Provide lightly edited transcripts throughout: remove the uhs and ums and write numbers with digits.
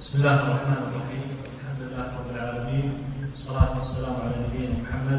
بسم الله الرحمن الرحيم. الحمد لله رب العالمين، والصلاة والسلام على نبينا محمد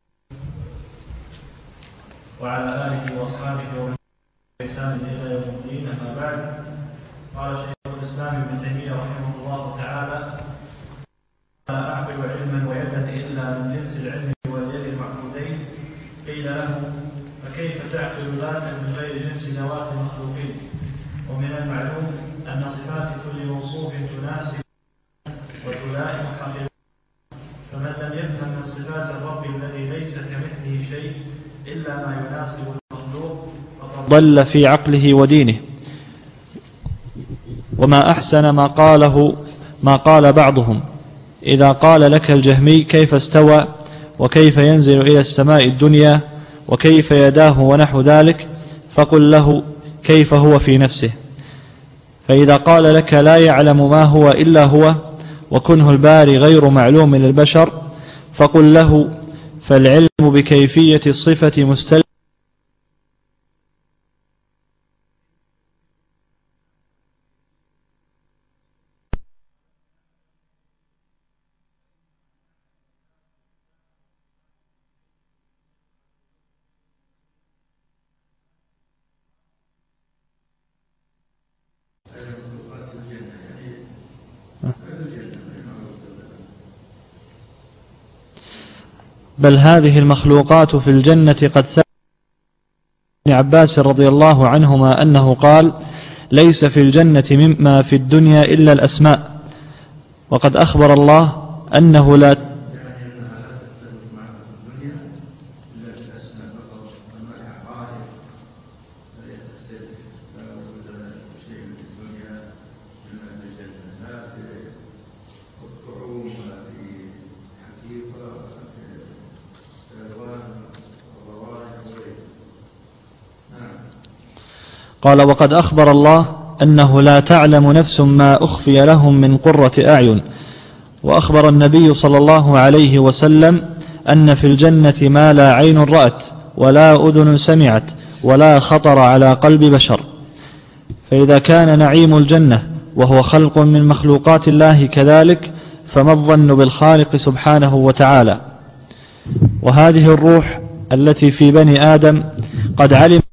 وعلى آله وأصحابه ومن بإحسان إلى يوم الدين. أما بعد، قال شيخ الإسلام ابن تيمية رحمه الله تعالى: لا أعقل علما ويدا إلا من جنس العلم واليد المعبودين. قيل له: فكيف تعقل ذاتا من غير جنس ذوات المخلوقين؟ ومن المعلوم أن صفات كل موصوف تناسب وتلائم حقيقته، فمن لم يفهم من صفات الرب الذي ليس كمثله شيء إلا ما يناسب المخلوق فقد ضل في عقله ودينه. وما أحسن ما قال بعضهم إذا قال لك الجهمي: كيف استوى؟ وكيف ينزل إلى السماء الدنيا؟ وكيف يداه؟ ونحو ذلك، فقل له: كيف هو في نفسه؟ فإذا قال لك: لا يعلم ما هو إلا هو، وكنه الباري غير معلوم للبشر، فقل له: فالعلم بكيفية الصفة مستلزم بل هذه المخلوقات في الجنة قد ثبت ابن عباس رضي الله عنهما أنه قال: ليس في الجنة مما في الدنيا إلا الأسماء. وقد أخبر الله أنه لا قال: وقد أخبر الله أنه لا تعلم نفس ما أخفي لهم من قرة أعين. وأخبر النبي صلى الله عليه وسلم أن في الجنة ما لا عين رأت ولا أذن سمعت ولا خطر على قلب بشر. فإذا كان نعيم الجنة وهو خلق من مخلوقات الله كذلك، فما الظن بالخالق سبحانه وتعالى؟ وهذه الروح التي في بني آدم قد علم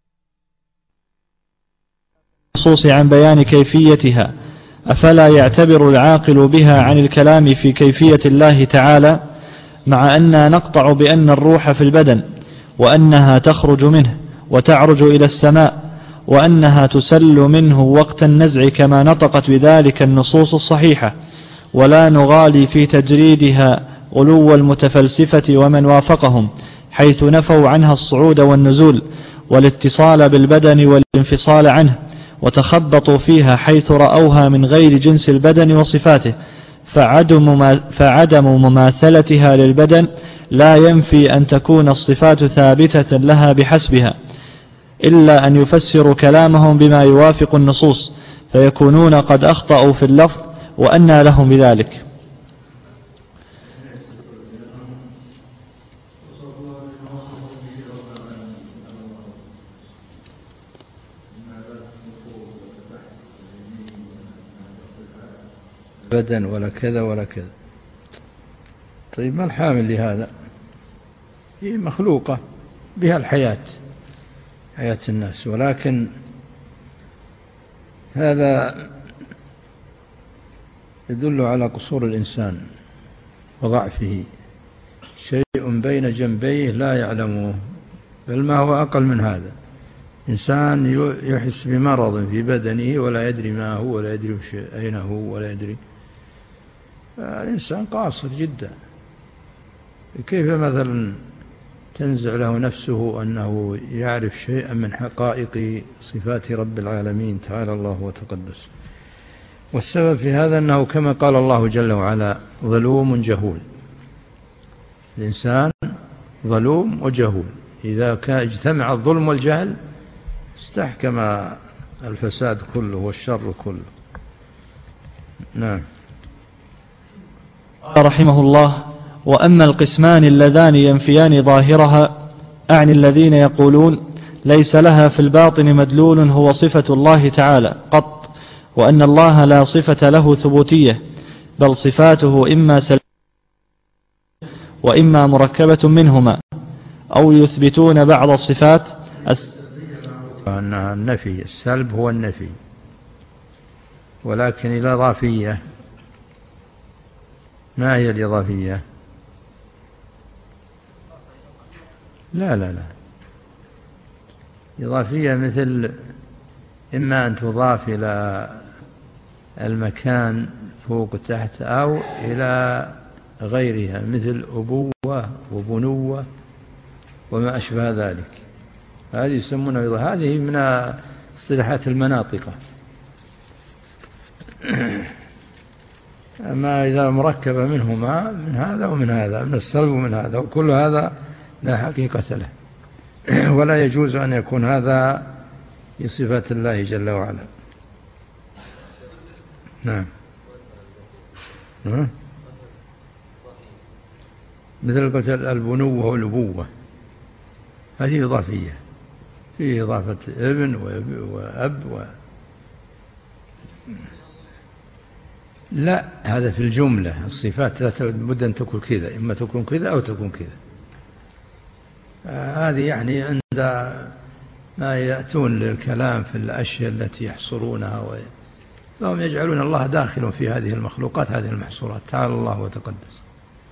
النصوص عن بيان كيفيتها، أفلا يعتبر العاقل بها عن الكلام في كيفية الله تعالى؟ مع أننا نقطع بأن الروح في البدن، وأنها تخرج منه وتعرج إلى السماء، وأنها تسل منه وقت النزع كما نطقت بذلك النصوص الصحيحة، ولا نغالي في تجريدها غلو المتفلسفة ومن وافقهم، حيث نفوا عنها الصعود والنزول والاتصال بالبدن والانفصال عنه، وتخبطوا فيها حيث رأوها من غير جنس البدن وصفاته. فعدم مماثلتها للبدن لا ينفي أن تكون الصفات ثابتة لها بحسبها، إلا أن يفسروا كلامهم بما يوافق النصوص، فيكونون قد أخطأوا في اللفظ، وأنى لهم بذلك. بدن ولا كذا ولا كذا. طيب، ما الحامل لهذا؟ هي مخلوقة بها الحياة، حياة الناس، ولكن هذا يدل على قصور الإنسان وضعفه. شيء بين جنبيه لا يعلمه، بل ما هو أقل من هذا. إنسان يحس بمرض في بدنه ولا يدري ما هو ولا يدري أين هو ولا يدري. الإنسان قاصر جدا. كيف مثلا تنزع له نفسه أنه يعرف شيئا من حقائق صفات رب العالمين تعالى الله وتقدس؟ والسبب في هذا أنه كما قال الله جل وعلا: ظلوم جهول. الإنسان ظلوم وجهول. إذا اجتمع الظلم والجهل استحكم الفساد كله والشر كله. نعم. رحمه الله: وأما القسمان اللذان ينفيان ظاهرها، أعني الذين يقولون ليس لها في الباطن مدلول هو صفة الله تعالى قط، وأن الله لا صفة له ثبوتية، بل صفاته إما سلبية وإما مركبة منهما، أو يثبتون بعض الصفات النفي. السلب هو النفي، ولكن الإضافية ما هي الإضافية؟ لا إضافية مثل إما أن تضاف إلى المكان فوق تحت أو إلى غيرها، مثل أبوة وبنوة وما أشبه ذلك، هذه يسمونها إضافة. هذه من اصطلاحات المناطق. أما إذا مركبة منهما، من هذا ومن هذا، من السلب ومن هذا، وكل هذا لا حقيقة له، ولا يجوز أن يكون هذا في صفات الله جل وعلا. نعم. مثل قلت البنوة والأبوة، هذه إضافية، فيه إضافة ابن وأب لا، هذا في الجملة. الصفات لا بد أن تكون كذا، إما تكون كذا أو تكون كذا. هذه يعني عند ما يأتون للكلام في الأشياء التي يحصرونها، فهم يجعلون الله داخل في هذه المخلوقات، هذه المحصورات. تعالى الله وتقدس.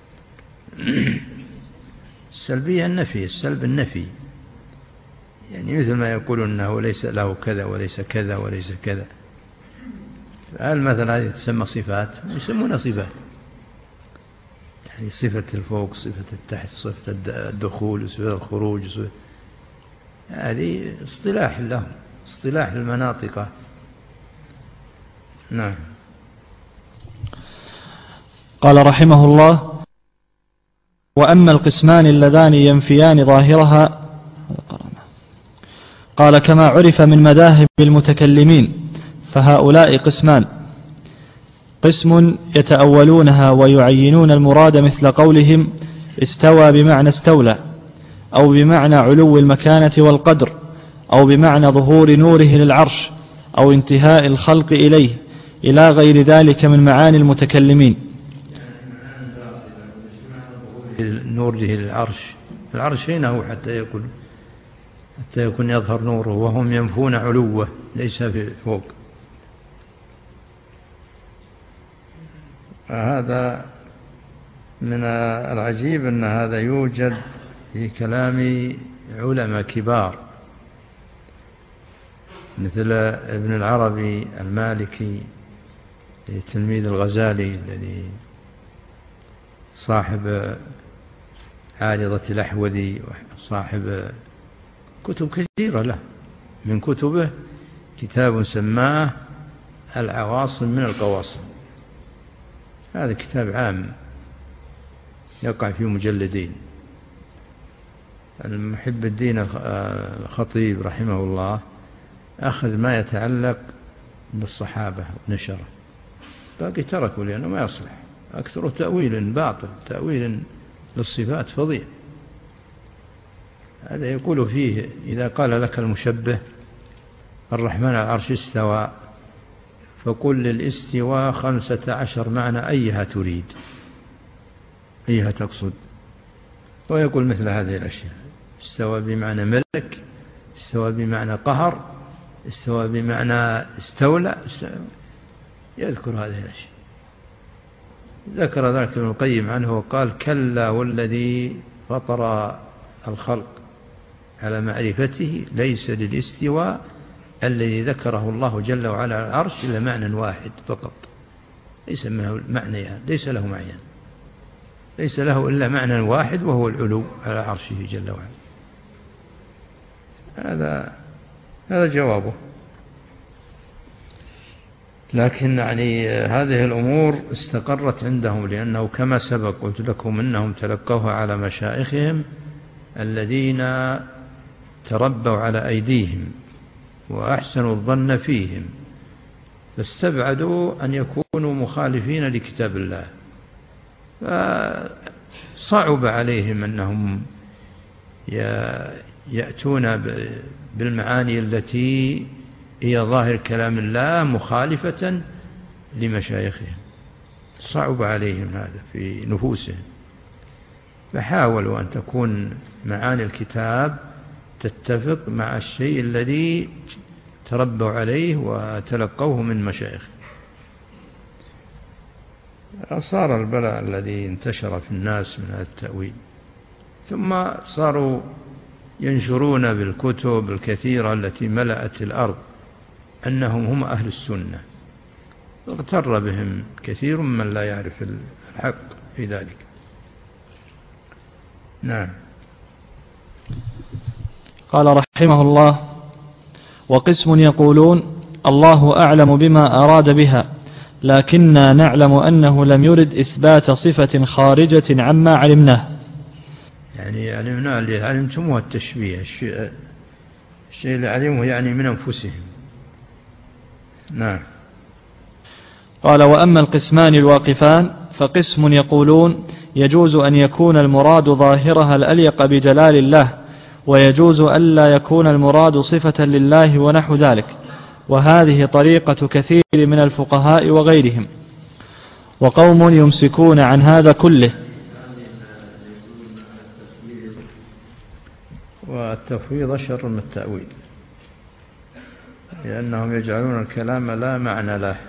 السلبية النفي، السلب النفي، يعني مثل ما يقولون أنه ليس له كذا وليس كذا وليس كذا. هل مثلا هذه تسمى صفات؟ يسمونها صفات، يعني صفة الفوق، صفة التحت، صفة الدخول، صفة الخروج، صفة، هذه اصطلاح لهم، اصطلاح المناطق. نعم. قال رحمه الله: وأما القسمان اللذان ينفيان ظاهرها، قال: كما عرف من مذاهب المتكلمين فهؤلاء قسمان: قسم يتأولونها ويعينون المراد مثل قولهم استوى بمعنى استولى، أو بمعنى علو المكانة والقدر، أو بمعنى ظهور نوره للعرش، أو انتهاء الخلق إليه، إلى غير ذلك من معاني المتكلمين. نوره للعرش، العرش هنا هو حتى يكون يظهر نوره، وهم ينفون علوه، ليس في فوق. هذا من العجيب أن هذا يوجد في كلام علماء كبار، مثل ابن العربي المالكي، تلميذ الغزالي الذي صاحب عارضة الأحوذي، صاحب كتب كثيرة له. من كتبه كتاب سماه العواصم من القواصم، هذا كتاب عام يقع في مجلدين. المحب الدين الخطيب رحمه الله أخذ ما يتعلق بالصحابة ونشره، باقي تركوا لأنه ما يصلح، أكثر تأويل باطل، تأويل للصفات فظيع. هذا يقول فيه: إذا قال لك المشبه الرحمن على العرش استوى، فقل للاستواء 15 معنى، أيها تريد، أيها تقصد. ويقول مثل هذه الأشياء: استوى بمعنى ملك، استوى بمعنى قهر، استوى بمعنى استولى، يذكر هذه الأشياء. ذكر ذلك ابن القيم عنه وقال: كلا والذي فطر الخلق على معرفته ليس للاستواء الذي ذكره الله جل وعلا على العرش إلا معنى واحد فقط، ليس له معنيان، ليس له معنيان، ليس له إلا معنى واحد، وهو العلو على عرشه جل وعلا. هذا جوابه. لكن يعني هذه الأمور استقرت عندهم، لأنه كما سبق قلت لكم إنهم تلقوها على مشائخهم الذين تربوا على أيديهم وأحسنوا الظن فيهم، فاستبعدوا أن يكونوا مخالفين لكتاب الله، فصعب عليهم أنهم يأتون بالمعاني التي هي ظاهر كلام الله مخالفة لمشايخهم، صعب عليهم هذا في نفوسهم، فحاولوا أن تكون معاني الكتاب تتفق مع الشيء الذي تربوا عليه وتلقوه من مشايخ. صار البلاء الذي انتشر في الناس من هذا التأويل، ثم صاروا ينشرون بالكتب الكثيرة التي ملأت الأرض أنهم هم أهل السنة، اغتر بهم كثير من لا يعرف الحق في ذلك. نعم. قال رحمه الله: وقسم يقولون الله أعلم بما أراد بها، لكننا نعلم أنه لم يرد إثبات صفة خارجة عما علمناه. يعني علمنا اللي علمتموه التشبيه، الشيء اللي علمه يعني من أنفسهم. نعم. قال: وأما القسمان الواقفان فقسم يقولون يجوز أن يكون المراد ظاهرها الأليق بجلال الله، ويجوز ألا يكون المراد صفة لله ونحو ذلك، وهذه طريقة كثير من الفقهاء وغيرهم. وقوم يمسكون عن هذا كله. والتفويض شر من التأويل، لأنهم يجعلون الكلام لا معنى له،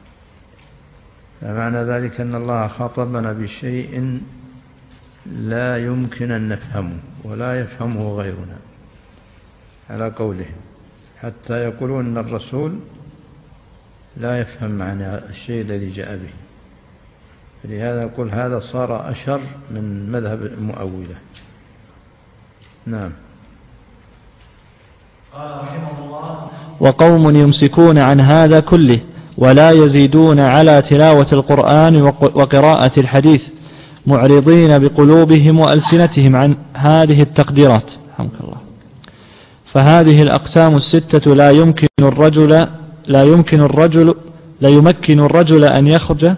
فمعنى ذلك أن الله خاطبنا بشيء لا يمكن أن نفهمه ولا يفهمه غيرنا على قولهم، حتى يقولون أن الرسول لا يفهم معنى الشيء الذي جاء به، فلهذا يقول هذا صار أشر من مذهب المؤولة. نعم. وقوم يمسكون عن هذا كله ولا يزيدون على تلاوة القرآن وقراءة الحديث، معرضين بقلوبهم وألسنتهم عن هذه التقديرات. رحمك الله. فهذه الأقسام الستة لا يمكن الرجل أن يخرج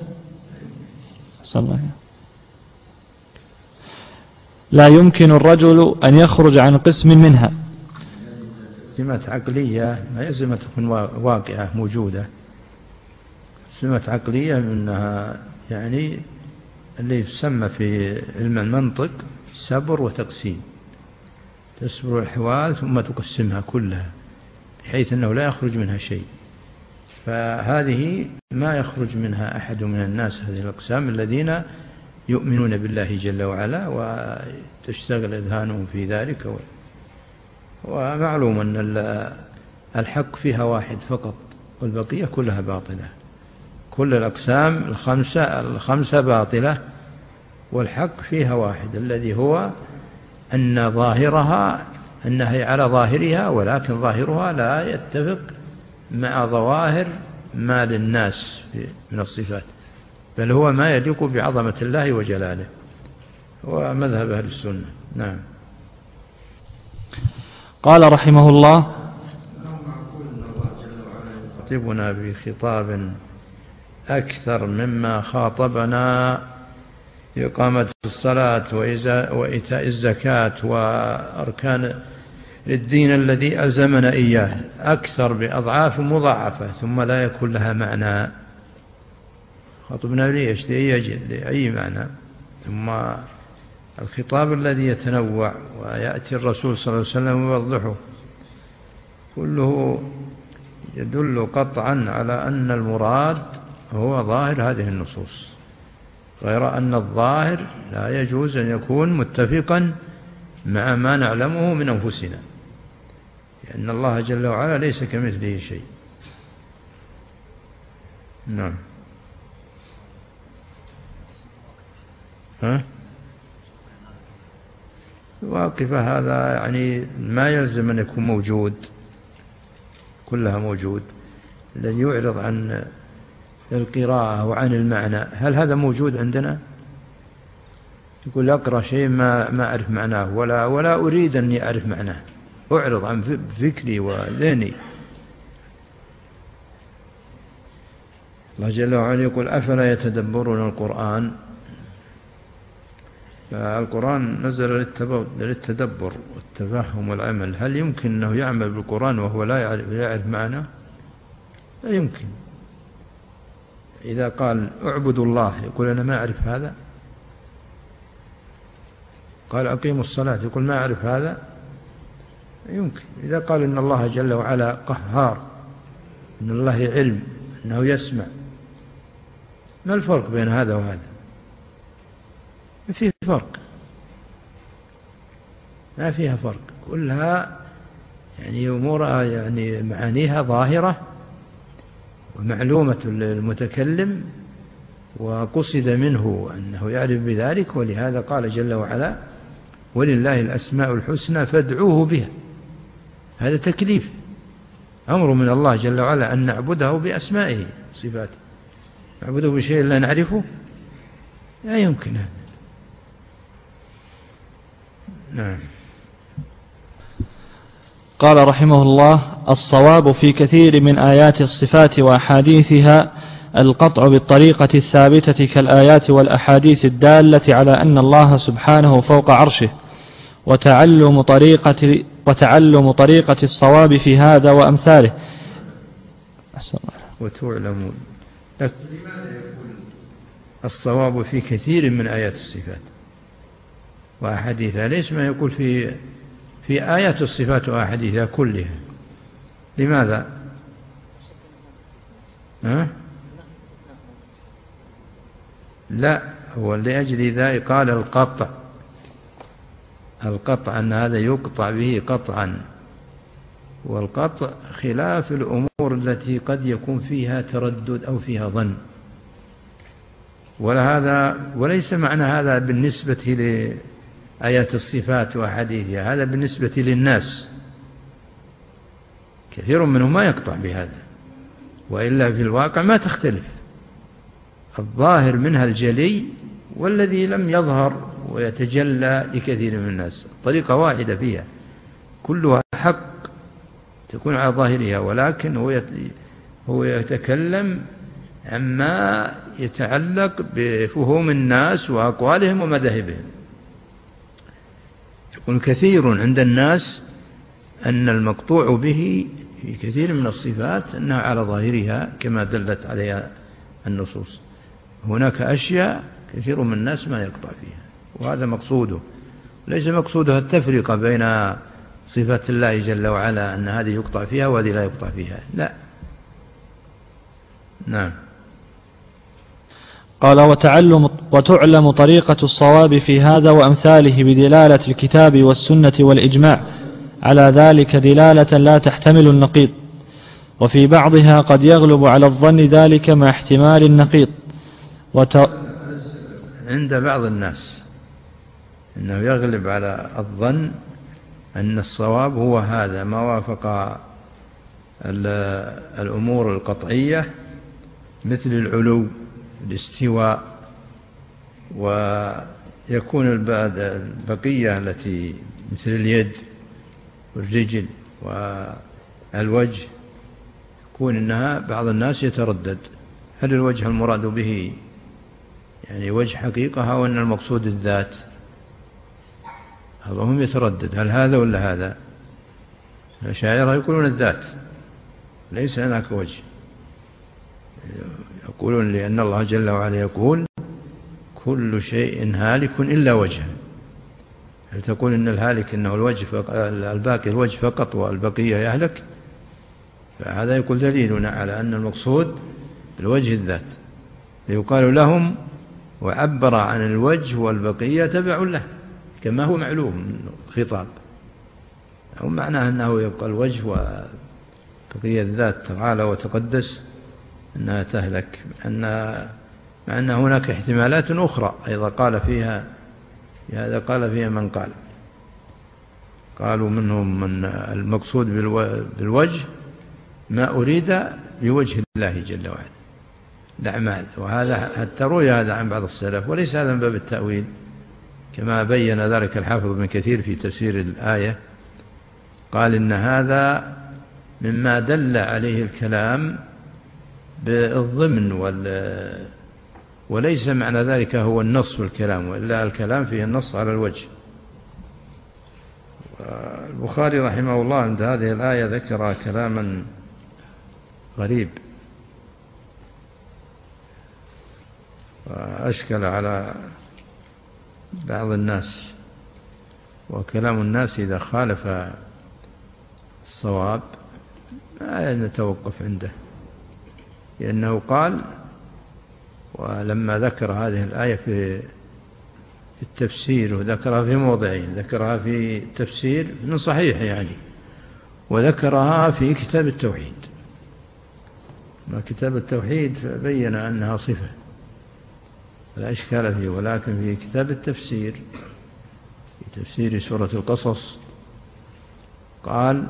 لا يمكن الرجل أن يخرج عن قسم منها. سمة عقلية ما يلزم أن تكون واقعة موجودة، سمة عقلية منها يعني اللي يسمى في علم المنطق سبر وتقسيم، تسبر الأحوال ثم تقسمها كلها بحيث أنه لا يخرج منها شيء، فهذه ما يخرج منها أحد من الناس، هذه الأقسام الذين يؤمنون بالله جل وعلا وتشتغل أذهانهم في ذلك. ومعلوم أن الحق فيها واحد فقط والبقية كلها باطلة، كل الأقسام الخمسة باطلة والحق فيها واحد الذي هو أن ظاهرها أنها على ظاهرها، ولكن ظاهرها لا يتفق مع ظواهر ما للناس من الصفات، بل هو ما يليق بعظمة الله وجلاله، هو مذهب أهل السنة. نعم. قال رحمه الله: يخاطبنا بخطاب أكثر مما خاطبنا إقامة الصلاة وإيتاء الزكاة وأركان الدين الذي ألزمنا إياه، أكثر بأضعاف مضاعفة، ثم لا يكون لها معنى. خاطبنا ليش؟ لأي معنى؟ ثم الخطاب الذي يتنوع ويأتي الرسول صلى الله عليه وسلم ويوضحه كله يدل قطعا على أن المراد هو ظاهر هذه النصوص، غير أن الظاهر لا يجوز أن يكون متفقا مع ما نعلمه من أنفسنا، لأن الله جل وعلا ليس كمثله شيء. نعم. واقفة هذا يعني ما يلزم أن يكون موجود، كلها موجود. الذي يعرض عن القراءة وعن المعنى، هل هذا موجود عندنا؟ يقول أقرأ شيء ما أعرف معناه ولا أريد أن أعرف معناه، أعرض عن فكري وذهني. الله جل وعلا يقول: أفلا يتدبرون القرآن؟ فالقرآن نزل للتدبر والتفهم والعمل، هل يمكن أنه يعمل بالقرآن وهو لا يعرف معناه؟ لا يمكن. إذا قال اعبدوا الله يقول أنا ما أعرف هذا. قال أقيموا الصلاة يقول ما أعرف هذا. لا يمكن. إذا قال إن الله جل وعلا قهار، إن الله علم، إنه يسمع، ما الفرق بين هذا وهذا؟ ما فيه فرق، ما فيها فرق، كلها يعني أمورها يعني معانيها ظاهرة ومعلومة للمتكلم، وقصد منه أنه يعرف بذلك. ولهذا قال جل وعلا ولله الأسماء الحسنى فادعوه بها. هذا تكليف، أمر من الله جل وعلا أن نعبده بأسمائه صفاته. نعبده بشيء لا نعرفه لا يمكن هذا. نعم. قال رحمه الله: الصواب في كثير من آيات الصفات وأحاديثها القطع بالطريقة الثابتة كالآيات والأحاديث الدالة على أن الله سبحانه فوق عرشه، وتعلم طريقة الصواب في هذا وأمثاله. وتعلم الصواب في كثير من آيات الصفات وأحاديثها، ليس ما يقول في آيات الصفات وأحاديثها كلها. لماذا؟ لا، هو لأجل ذلك قال القطع أن هذا يقطع به قطعا، والقطع خلاف الأمور التي قد يكون فيها تردد أو فيها ظن. وليس معنى هذا بالنسبة لآيات الصفات وحديثها، هذا بالنسبة للناس، كثير منهم ما يقطع بهذا، وإلا في الواقع ما تختلف. الظاهر منها الجلي والذي لم يظهر ويتجلى لكثير من الناس، طريقة واحدة فيها كلها حق تكون على ظاهرها، ولكن هو يتكلم عما يتعلق بفهوم الناس وأقوالهم ومذاهبهم. يكون كثير عند الناس أن المقطوع به في كثير من الصفات أنها على ظاهرها كما دلت عليها النصوص. هناك أشياء كثير من الناس ما يقطع فيها، وهذا مقصوده، ليس مقصوده التفرقة بين صفات الله جل وعلا أن هذه يقطع فيها وهذه لا يقطع فيها، لا. نعم. قال: وتعلم طريقة الصواب في هذا وأمثاله بدلالة الكتاب والسنة والإجماع على ذلك دلالة لا تحتمل النقيض، وفي بعضها قد يغلب على الظن ذلك مع احتمال النقيض. عند بعض الناس أنه يغلب على الظن أن الصواب هو هذا ما وافق الأمور القطعية مثل العلو، الاستواء، ويكون البقية التي مثل اليد والرجل والوجه يكون إنها بعض الناس يتردد، هل الوجه المراد به يعني وجه حقيقة أو أن المقصود الذات؟ هم يتردد هل هذا ولا هذا. الأشاعرة يقولون الذات ليس هناك وجه، يقولون لأن الله جل وعلا يقول كل شيء هالك إلا وجهه. هل تقول إن الهالك إنه الوجه الباقي الوجه فقط والبقية يهلك؟ فهذا يقول دليلنا على أن المقصود الوجه الذات، يقال لهم وعبر عن الوجه والبقية تبع له كما هو معلوم من الخطاب، أو معناه أنه يبقى الوجه وبقية الذات تعالى وتقدس أنها تهلك، مع أن هناك احتمالات أخرى أيضا قال فيها هذا، قال فيها من قالوا منهم من المقصود بالوجه ما أريد بوجه الله جل وعلا الأعمال، وهذا حتى روي هذا عن بعض السلف، وليس هذا من باب التأويل كما بين ذلك الحافظ ابن كثير في تفسير الآية، قال إن هذا مما دل عليه الكلام بالضمن وليس معنى ذلك هو النص في الكلام، وإلا الكلام فيه النص على الوجه. البخاري رحمه الله عند هذه الآية ذكر كلاما غريب، وأشكل على بعض الناس، وكلام الناس إذا خالف الصواب ما نتوقف عنده، لأنه قال ولما ذكر هذه الآية في التفسير، وذكرها في موضعين، ذكرها في تفسير من صحيح يعني، وذكرها في كتاب التوحيد. ما كتاب التوحيد فبين أنها صفة لا إشكال فيه، ولكن في كتاب التفسير في تفسير سورة القصص قال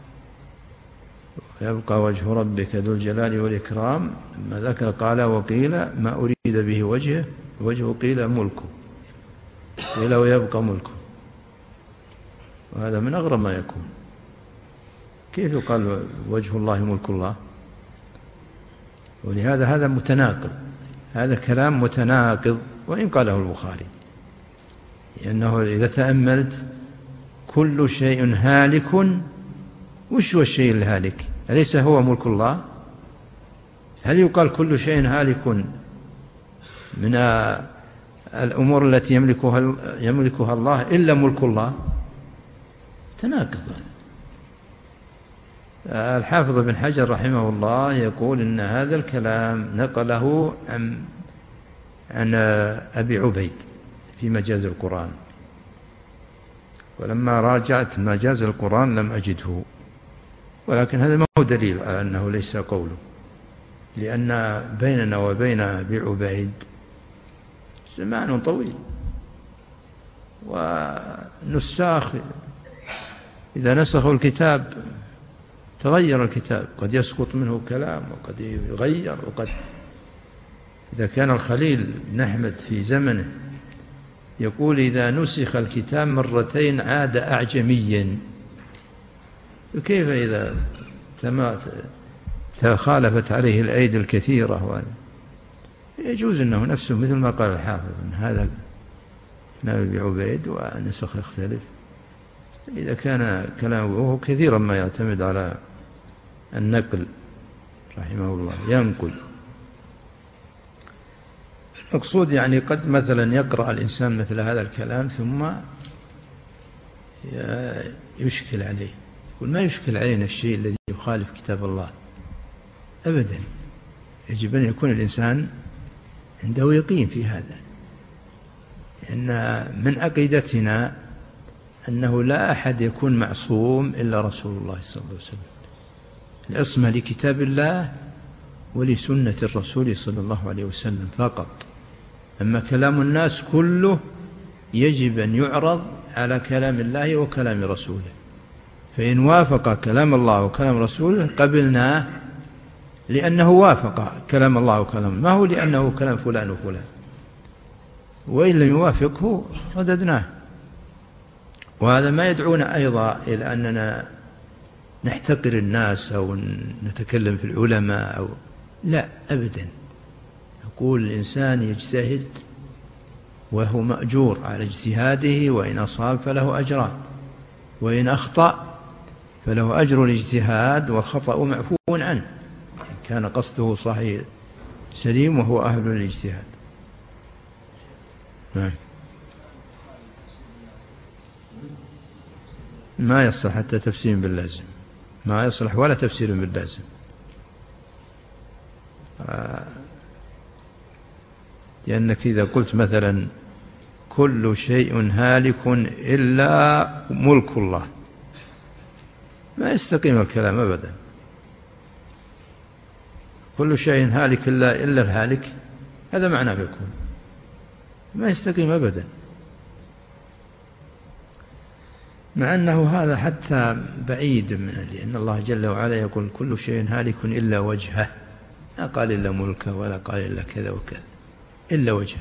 يبقى وجه ربك ذو الجلال والإكرام، ما ذكر قال وقيل ما أريد به وجهه قيل ملكه، قيل ويبقى ملكه، وهذا من أغرب ما يكون. كيف يقال وجه الله ملك الله؟ ولهذا هذا متناقض، هذا كلام متناقض وإن قاله البخاري، لأنه إذا تأملت كل شيء هالك، وش هو الشيء الهالك؟ أليس هو ملك الله؟ هل يقال كل شيء هالك من الأمور التي يملكها الله إلا ملك الله؟ تناقض. الحافظ بن حجر رحمه الله يقول إن هذا الكلام نقله عن أبي عبيد في مجاز القرآن، ولما راجعت مجاز القرآن لم أجده، ولكن هذا ما هو دليل على أنه ليس قوله، لأن بيننا وبين أبي عبيد زمان طويل، ونساخ إذا نسخوا الكتاب تغير الكتاب، قد يسقط منه كلام وقد يغير، وقد إذا كان الخليل بن أحمد في زمنه يقول إذا نسخ الكتاب مرتين عاد أعجميا، وكيف إذا تخالفت عليه الأيدي الكثيرة؟ يجوز أنه نفسه مثل ما قال الحافظ أن هذا نبي عبيد ونسخ يختلف، إذا كان كلامه كثيرا ما يعتمد على النقل رحمه الله ينقل. المقصود يعني قد مثلا يقرأ الإنسان مثل هذا الكلام ثم يشكل عليه، يقول ما يشكل علينا الشيء الذي يخالف كتاب الله أبدا، يجب أن يكون الإنسان عنده يقين في هذا، لأن من عقيدتنا أنه لا أحد يكون معصوم إلا رسول الله صلى الله عليه وسلم، العصمة لكتاب الله ولسنة الرسول صلى الله عليه وسلم فقط، أما كلام الناس كله يجب أن يعرض على كلام الله وكلام رسوله، فإن وافق كلام الله وكلام رسوله قبلناه لأنه وافق كلام الله وكلام، ما هو لأنه كلام فلان وفلان، وإن لم يوافقه رددناه. وهذا ما يدعونا أيضا إلى أننا نحتقر الناس أو نتكلم في العلماء أو لا أبدا، يقول الإنسان يجتهد وهو مأجور على اجتهاده، وإن أصاب فله أجران، وإن أخطأ فله أجر الاجتهاد والخطأ معفو عنه، كان قصده صحيح سليم وهو أهل الاجتهاد. ما يصلح حتى تفسير باللازم، ما يصلح ولا تفسير باللازم، لأنك إذا قلت مثلا كل شيء هالك إلا ملك الله ما يستقيم الكلام أبدا، كل شيء هالك إلا الهالك، هذا معناه يكون ما يستقيم أبدا، مع أنه هذا حتى بعيد منه، لأن الله جل وعلا يقول كل شيء هالك إلا وجهه، ما قال إلا ملكه ولا قال إلا كذا وكذا، إلا وجهه.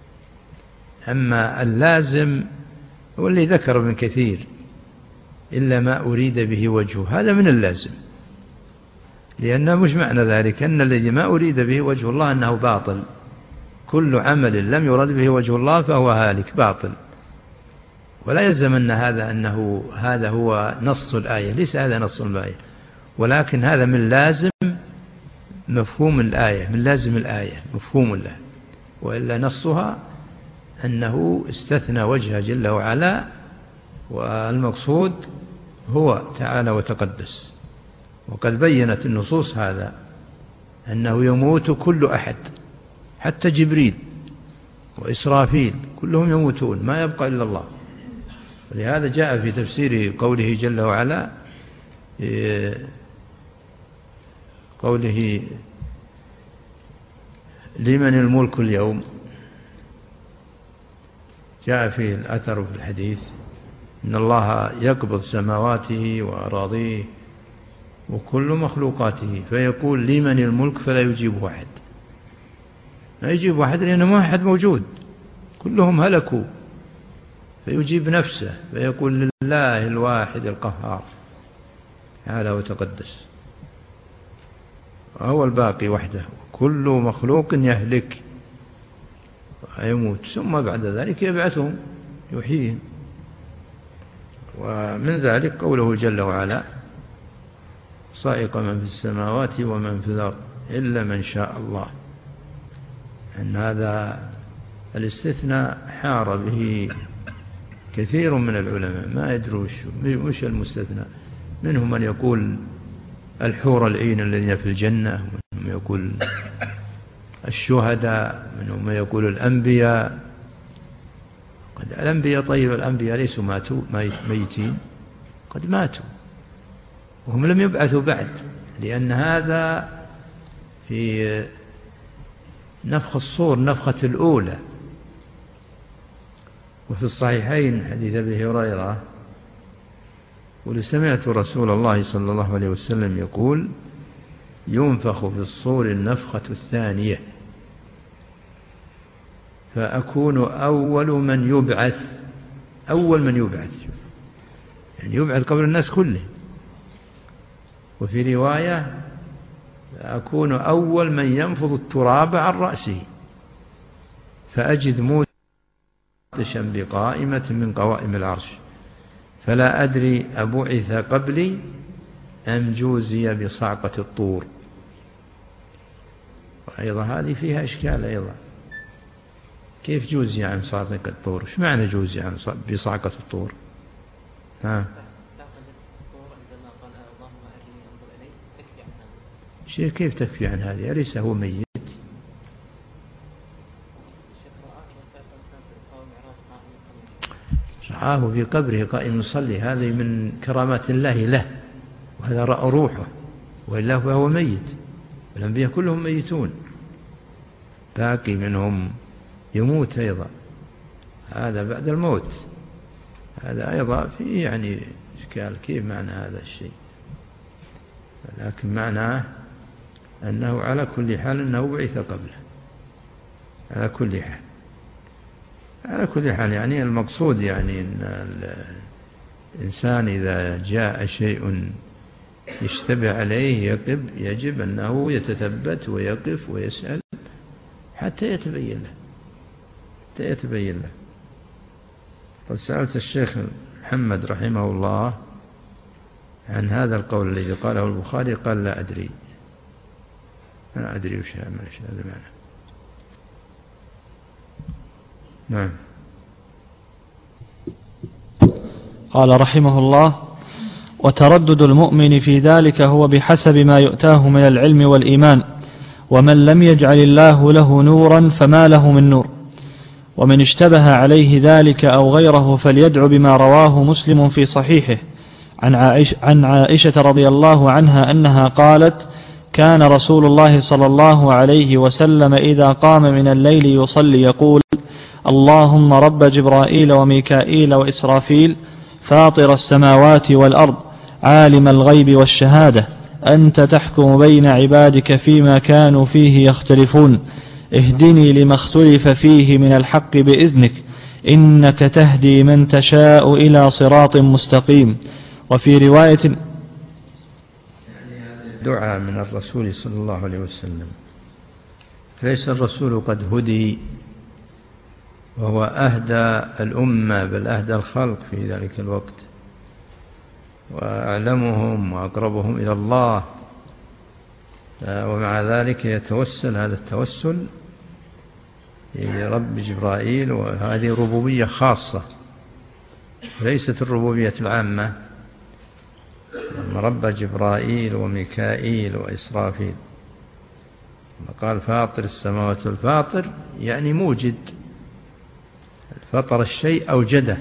أما اللازم هو اللي ذكر ابن كثير إلا ما أريد به وجهه، هذا من اللازم، لأنه مش معنى ذلك أن الذي ما أريد به وجه الله أنه باطل، كل عمل لم يرد به وجه الله فهو هالك باطل، ولا يلزم أن هذا هو نص الآية، ليس هذا نص الآية، ولكن هذا من لازم مفهوم الآية، من لازم الآية مفهوم الله، وإلا نصها أنه استثنى وجهه جل وعلا، والمقصود هو تعالى وتقدس. وقد بينت النصوص هذا، أنه يموت كل أحد، حتى جبريل وإسرافيل كلهم يموتون، ما يبقى إلا الله. ولهذا جاء في تفسير قوله جل وعلا، قوله لمن الملك اليوم، جاء فيه الأثر في الحديث إن الله يقبض سماواته وأراضيه وكل مخلوقاته فيقول لمن الملك، فلا يجيب واحد، لا يجيب واحد لأنه ما أحد موجود، كلهم هلكوا، فيجيب نفسه فيقول لله الواحد القهار تعالى وتقدس، وهو الباقي وحده، كل مخلوق يهلك ويموت، ثم بعد ذلك يبعثهم يحييهم. ومن ذلك قوله جل وعلا صائق من في السماوات ومن في الأرض إلا من شاء الله، أن هذا الاستثناء حار به كثير من العلماء، ما يدروا وش المستثنى. منهم من يقول الحور العين الذين في الجنة، منهم يقول الشهداء، منهم من يقول الأنبياء. قد الأنبياء، طيب الأنبياء ليسوا ميتين، قد ماتوا وهم لم يبعثوا بعد، لأن هذا في نفخ الصور، نفخة الأولى. وفي الصحيحين حديث أبي هريرة سمعت رسول الله صلى الله عليه وسلم يقول ينفخ في الصور النفخة الثانية فأكون أول من يبعث، أول من يبعث، يعني يبعث قبل الناس كله. وفي رواية أكون أول من ينفض التراب عن رأسه فأجد موتشا بقائمة من قوائم العرش فلا أدري أبعث قبلي أم جوزي بصعقة الطور. وأيضا هذه فيها إشكال أيضا، كيف جوزي عن صعقة الطور؟ إيش معنى جوزي عن بصعقة الطور؟ شيء كيف تكفي عن هذه؟ أليس هو ميت؟ رآه في قبره قائم يصلي، هذه من كرامات الله له، وهذا رأى روحه، وإلا فهو ميت. الأنبياء كلهم ميتون، باقي منهم يموت أيضا، هذا بعد الموت، هذا أيضا فيه يعني إشكال، كيف معنى هذا الشيء؟ لكن معناه أنه على كل حال أنه بعث قبله، على كل حال، على كل حال. يعني المقصود يعني أن الإنسان إذا جاء شيء يشتبه عليه يجب أنه يتثبت ويقف ويسأل حتى يتبين له، حتى يتبين له. قد سألت الشيخ محمد رحمه الله عن هذا القول الذي قاله البخاري، قال لا أدري، ما أدري وش هذا معنى. نعم. قال رحمه الله: وتردد المؤمن في ذلك هو بحسب ما يؤتاه من العلم والإيمان، ومن لم يجعل الله له نورا فما له من نور. ومن اشتبه عليه ذلك أو غيره فليدعو بما رواه مسلم في صحيحه عن عائشة رضي الله عنها أنها قالت: كان رسول الله صلى الله عليه وسلم إذا قام من الليل يصلي يقول: اللهم رب جبرائيل وميكائيل وإسرافيل فاطر السماوات والأرض عالم الغيب والشهادة أنت تحكم بين عبادك فيما كانوا فيه يختلفون اهدني لما اختلف فيه من الحق بإذنك إنك تهدي من تشاء إلى صراط مستقيم. وفي رواية دعاء من الرسول صلى الله عليه وسلم، ليس الرسول قد هدي وهو أهدى الأمة بل أهدى الخلق في ذلك الوقت وأعلمهم وأقربهم إلى الله، ومع ذلك يتوسل هذا التوسل رب جبرائيل، وهذه ربوبية خاصة ليست الربوبية العامة. لما رب جبرائيل وميكائيل وإسرافيل، قال فاطر السماوات والفاطر يعني موجد، فطر الشيء أوجده.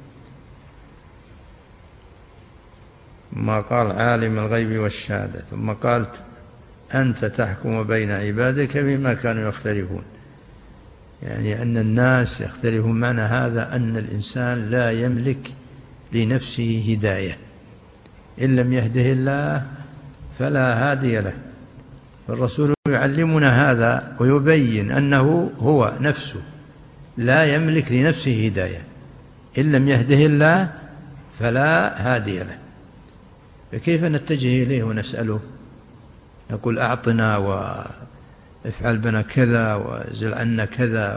ثم قال عالم الغيب والشهادة، ثم قالت أنت تحكم بين عبادك بما كانوا يختلفون، يعني أن الناس يختلفون. معنى هذا أن الإنسان لا يملك لنفسه هداية، إن لم يهده الله فلا هادي له. فالرسول يعلمنا هذا ويبين أنه هو نفسه لا يملك لنفسه هداية، إن لم يهده الله فلا هادي له. فكيف نتجه إليه ونسأله؟ نقول أعطنا وافعل بنا كذا وزل عنا كذا.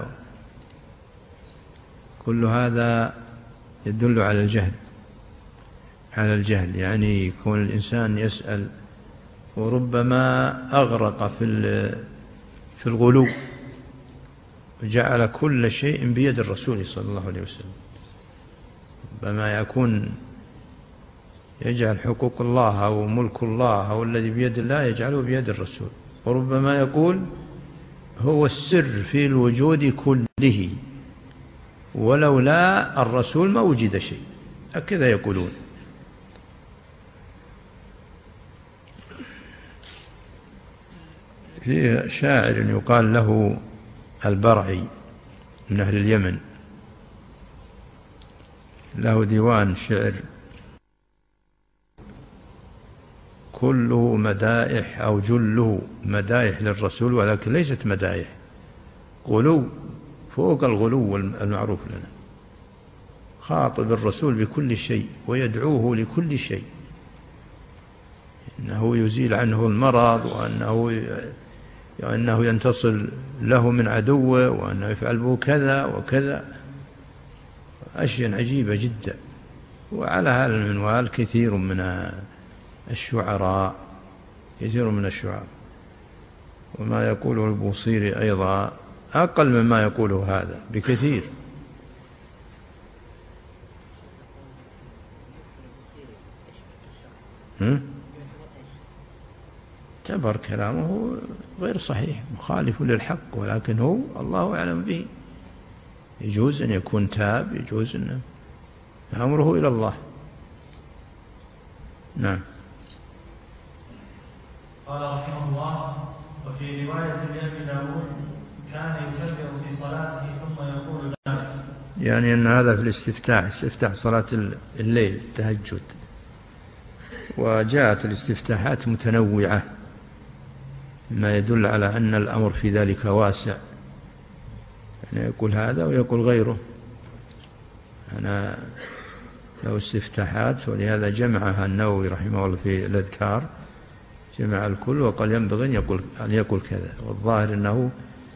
كل هذا يدل على الجهل، على الجهل. يعني يكون الإنسان يسأل وربما أغرق في الغلو، وجعل كل شيء بيد الرسول صلى الله عليه وسلم. ربما يكون يجعل حقوق الله أو ملك الله أو الذي بيد الله يجعله بيد الرسول، وربما يقول هو السر في الوجود كله، ولولا الرسول ما وجد شيء، هكذا يقولون. في شاعر يقال له البرعي من أهل اليمن، له ديوان شعر كله مدائح أو جله مدائح للرسول، ولكن ليست مدائح، غلو فوق الغلو المعروف لنا. خاطب الرسول بكل شيء ويدعوه لكل شيء، إنه يزيل عنه المرض، وأنه ينتصر له من عدوه، وأنه يفعل به كذا وكذا، أشياء عجيبة جدا. وعلى هذا المنوال كثير من الشعراء، وما يقوله البوصيري أيضا أقل مما يقوله هذا بكثير. اعتبر كلامه غير صحيح، مخالف للحق، ولكن هو الله أعلم به. يجوز أن يكون تاب، يجوز أن أمره إلى الله. نعم. قال رحمه الله: وفي رواية لأبي داود كان يكبر في صلاته ثم يقول ذلك، يعني أن هذا في استفتاح صلاة الليل، التهجد. وجاءت الاستفتاحات متنوعة، ما يدل على أن الأمر في ذلك واسع، يعني يقول هذا ويقول غيره. أنا له استفتاحات، ولهذا جمعها النووي رحمه الله في الأذكار، جمع الكل وقال ينبغي أن يقول كذا. والظاهر أنه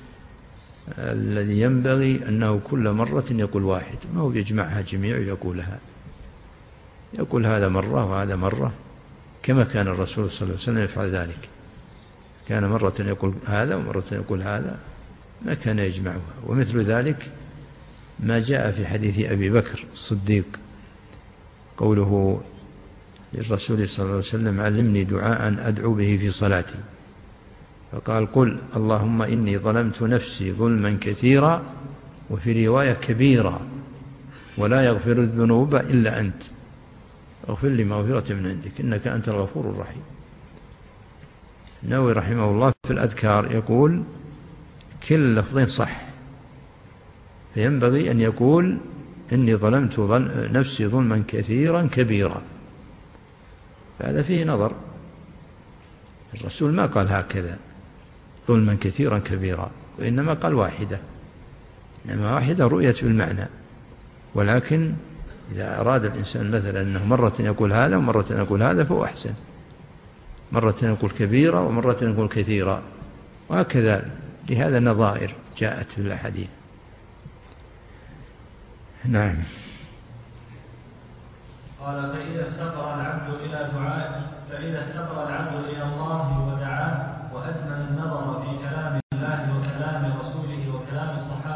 الذي ينبغي أنه كل مرة يقول واحد، ما هو يجمعها جميع يقولها، يقول هذا مرة وهذا مرة، كما كان الرسول صلى الله عليه وسلم يفعل ذلك. كان مرة يقول هذا ومرة يقول هذا، ما كان يجمعها. ومثل ذلك ما جاء في حديث أبي بكر الصديق، قوله للرسول صلى الله عليه وسلم: علمني دعاء أدعو به في صلاتي. فقال: قل اللهم إني ظلمت نفسي ظلما كثيرا، وفي رواية كبيرا، ولا يغفر الذنوب إلا أنت، اغفر لي مغفرة من عندك إنك أنت الغفور الرحيم. النووي رحمه الله في الأذكار يقول كل لفظين صح، فينبغي أن يقول إني ظلمت نفسي ظلما كثيرا كبيرا. فهذا فيه نظر، الرسول ما قال هكذا ظلما كثيرا كبيرا، وإنما قال واحدة، إنما واحدة رؤية بالمعنى. ولكن إذا أراد الإنسان مثلا أنه مرة يقول هذا ومرة يقول هذا فهو أحسن، مرة يقول كبيرة ومرة يقول كثيرة، وهكذا. لهذا نظائر جاءت في الأحاديث. نعم. قال: فإذا افتقر العبد إلى الله ودعاه، وأتمن النظر في كلام الله وكلام رسوله وكلام الصحابة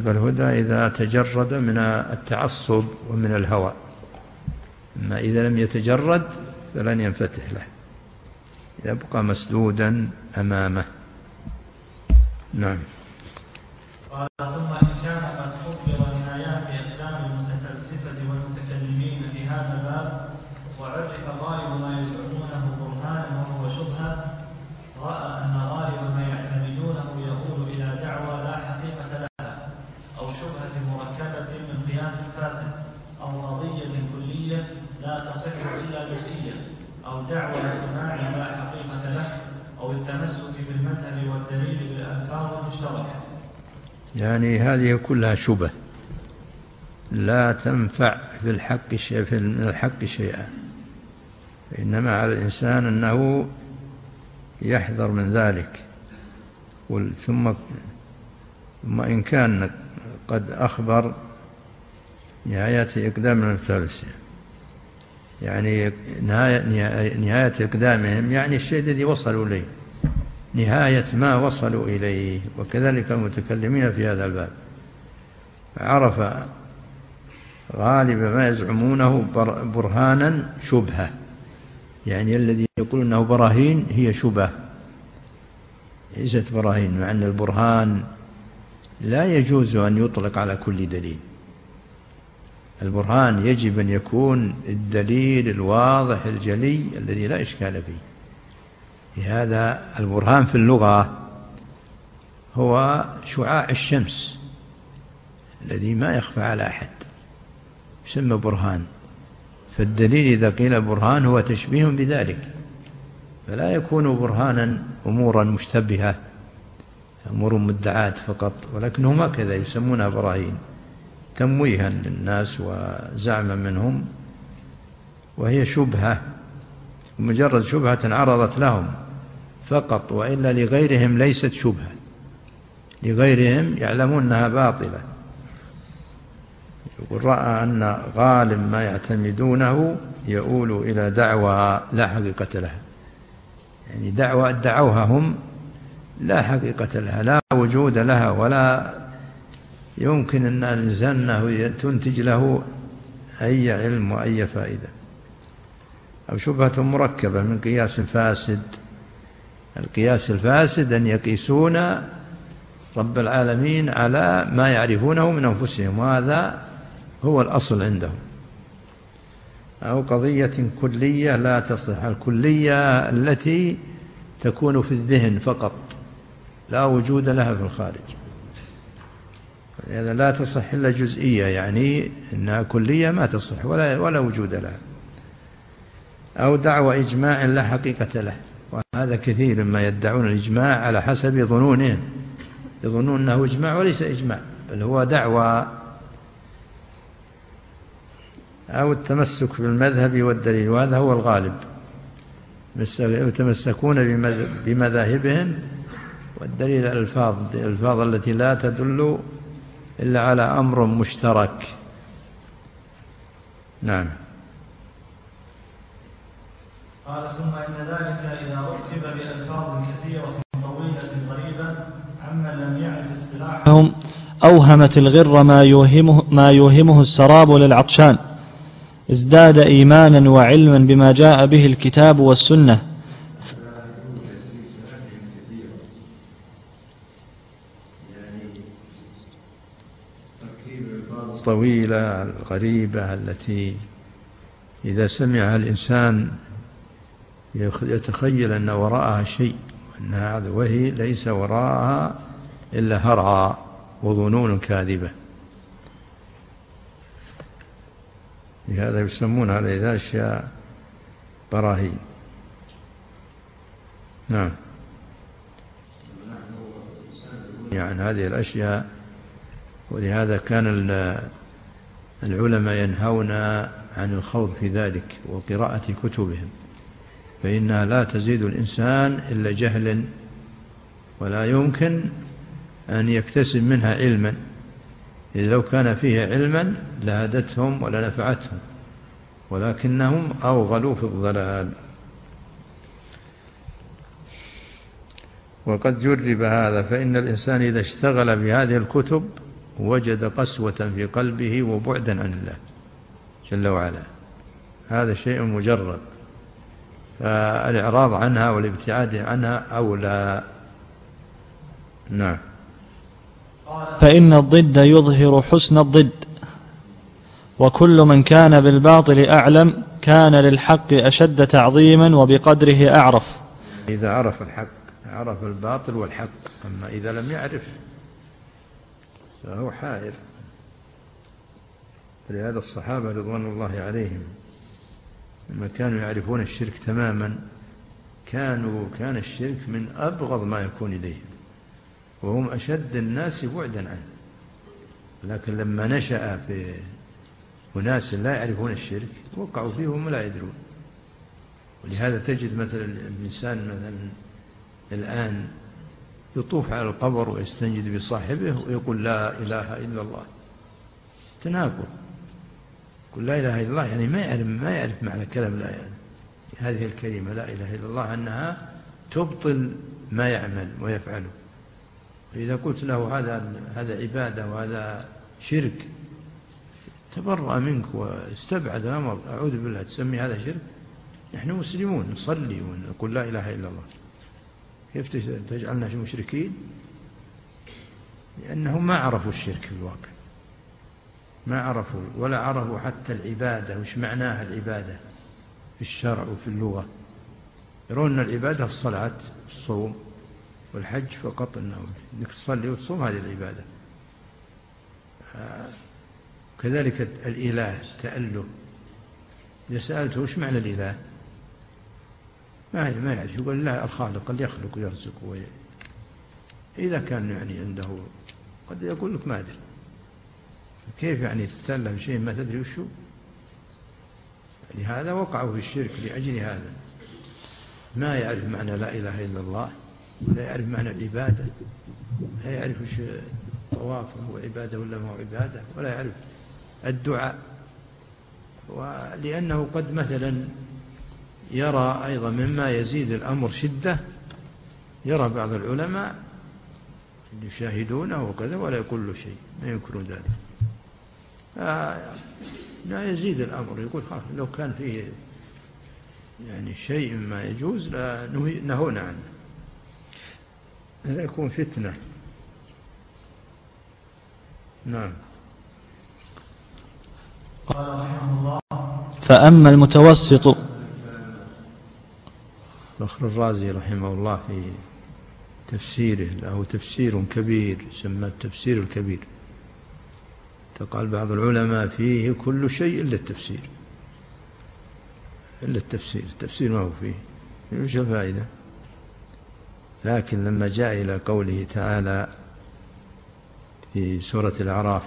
طريق الهدى إذا تجرد من التعصب ومن الهوى، أما إذا لم يتجرد فلن ينفتح له، يبقى مسدودا أمامه. نعم. قال ثم إن كان قد خبر نهايات أقدام المتفلسفة والمتكلمين في هذا الباب وعرف غالب ما يزعمونه برهانا وهو شبهة، رأى أن غالب ما يعتمدونه يقول إلى دعوى لا حقيقة لها، أو شبهة مركبة من قياس فاسد، أو قضية كلية لا تصح إلا جزئيا، أو دعوى اجتماع لا حقيقة له، أو التمسك بالمذهب والدليل بالألفاظ المشتركة. يعني هذه كلها شبه لا تنفع في الحق شيئا، إنما على الإنسان أنه يحذر من ذلك. ثم إن كان قد أخبر نهاية إقدام المتفلسفة، يعني نهاية إقدامهم يعني الشيء الذي وصلوا إليه، نهاية ما وصلوا إليه، وكذلك المتكلمين في هذا الباب عرف غالب ما يزعمونه برهانا شبهة، يعني الذي يقول أنه براهين هي شبهة ليست براهين، مع أن البرهان لا يجوز أن يطلق على كل دليل. البرهان يجب أن يكون الدليل الواضح الجلي الذي لا إشكال فيه. لهذا البرهان في اللغة هو شعاع الشمس الذي ما يخفى على أحد، يسمى برهان. فالدليل إذا قيل برهان هو تشبيه بذلك، فلا يكون برهانا أمورا مشتبهة، أمور مدعاة فقط، ولكنهم هكذا يسمونها براهين تمويها للناس وزعما منهم، وهي شبهة، مجرد شبهة عرضت لهم فقط، وإلا لغيرهم ليست شبهة، لغيرهم يعلمون أنها باطلة. يقول رأى أن غالب ما يعتمدونه يؤول إلى دعوى لا حقيقة لها، يعني دعوى ادعوها هم لا حقيقة لها، لا وجود لها، ولا يمكن أن الإنسان تنتج له أي علم وأي فائدة. أو شبهة مركبة من قياس فاسد. القياس الفاسد أن يقيسون رب العالمين على ما يعرفونه من أنفسهم، وهذا هو الأصل عندهم. أو قضية كلية لا تصح، الكلية التي تكون في الذهن فقط لا وجود لها في الخارج، هذا لا تصح إلا جزئية، يعني إنها كلية ما تصح ولا وجود لها. أو دعوى إجماع لا حقيقة له، وهذا كثير ما يدعون الإجماع على حسب ظنونهم، يظنون أنه إجماع وليس إجماع بل هو دعوى. أو التمسك بالمذهب والدليل، وهذا هو الغالب، يتمسكون بمذاهبهم والدليل الألفاظ التي لا تدل إلا على أمر مشترك. نعم. قال ثم إن ذلك إذا ركب بألفاظ كثيرة طويلة غريبة عمن لم يعرف اصطلاحهم أوهمت الغر ما يوهمه السراب للعطشان، ازداد إيمانا وعلما بما جاء به الكتاب والسنة. طويلة الغريبة التي إذا سمعها الإنسان يتخيل أن وراءها شيء، وهي ليس وراءها إلا هرعى وظنون كاذبة. لهذا يسمون على ذا أشياء براهين. نعم. يعني هذه الأشياء، ولهذا كان العلماء ينهون عن الخوض في ذلك وقراءة كتبهم، فإنها لا تزيد الإنسان إلا جهلا، ولا يمكن أن يكتسب منها علما، إذ لو كان فيها علما لهدتهم ولا نفعتهم، ولكنهم أوغلوا في الضلال. وقد جرب هذا، فإن الإنسان إذا اشتغل بهذه الكتب وجد قسوة في قلبه وبعدا عن الله جل وعلا. هذا شيء مجرد، فالإعراض عنها والابتعاد عنها أولى. نعم. فإن الضد يظهر حسن الضد، وكل من كان بالباطل أعلم كان للحق أشد تعظيما وبقدره أعرف. إذا عرف الحق عرف الباطل والحق، أما إذا لم يعرف فهو حائر. فلهذا الصحابة رضوان الله عليهم لما كانوا يعرفون الشرك تماما كان الشرك من أبغض ما يكون إليهم، وهم أشد الناس بعدا عنه. لكن لما نشأ في أناس لا يعرفون الشرك وقعوا فيه وهم لا يدرون. ولهذا تجد مثلا الإنسان مثلا الآن يطوف على القبر ويستنجد بصاحبه ويقول لا إله إلا الله، تناقض. يقول لا إله إلا الله يعني ما يعرف معنى كلام لا، يعني هذه الكلمة لا إله إلا الله أنها تبطل ما يعمل ويفعله. فإذا قلت له هذا عبادة وهذا شرك تبرأ منك واستبعد الأمر. أعوذ بالله، تسمي هذا شرك؟ نحن مسلمون نصلي ونقول لا إله إلا الله، كيف تجعلنا مشركين؟ لأنهم ما عرفوا الشرك في الواقع، ما عرفوا ولا عرفوا حتى العبادة وش معناها العبادة في الشرع وفي اللغة. يرون العبادة الصلاة الصوم والحج فقط، أنك تصلي وتصوم هذه العبادة. كذلك الإله تأله، إذا سألته وش معنى الإله ما يعرف، يقول لا الخالق اللي يخلق ويرزق إذا كان يعني عنده قد يقول لك ما أدري. كيف يعني تتعلم شيء ما تدري وشو؟ لهذا وقعوا في الشرك لأجل هذا، ما يعرف معنى لا إله إلا الله، لا يعرف معنى العبادة، لا يعرف وش الطواف هو عبادة ولا ما هو عبادة، ولا يعرف الدعاء. ولأنه قد مثلا يرى أيضا مما يزيد الأمر شدة، يرى بعض العلماء يشاهدونه وكذا ولا يقول له شيء، ما ينكرون ذلك. لا يزيد الأمر، يقول خلاص لو كان فيه يعني شيء ما يجوز نهونا عنه، هذا يكون فتنة. نعم. قال رحمه الله: فأما المتوسط. فخر الرازي رحمه الله في تفسيره له تفسير كبير يسمى التفسير الكبير، قال بعض العلماء فيه كل شيء إلا التفسير، إلا التفسير ما هو فيه، وش الفائدة؟ لكن لما جاء إلى قوله تعالى في سورة الأعراف: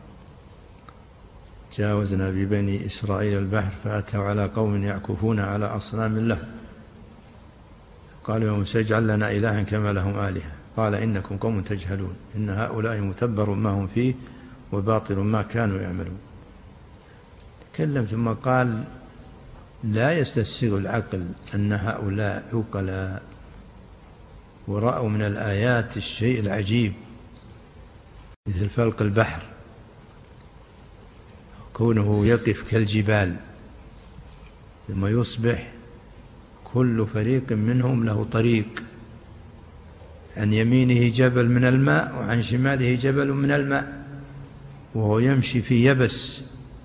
جاوزنا ببني إسرائيل البحر فأتوا على قوم يعكفون على أصنام له قالوا يا موسى اجعل لنا إلها كما لهم آلهة قال إنكم قوم تجهلون إن هؤلاء متبر ما هم فيه وباطل ما كانوا يعملون. تكلم ثم قال: لا يستسيغ العقل أن هؤلاء عقلاء ورأوا من الآيات الشيء العجيب مثل فلق البحر، كونه يقف كالجبال ثم يصبح كل فريق منهم له طريق، عن يمينه جبل من الماء وعن شماله جبل من الماء، وهو يمشي في يبس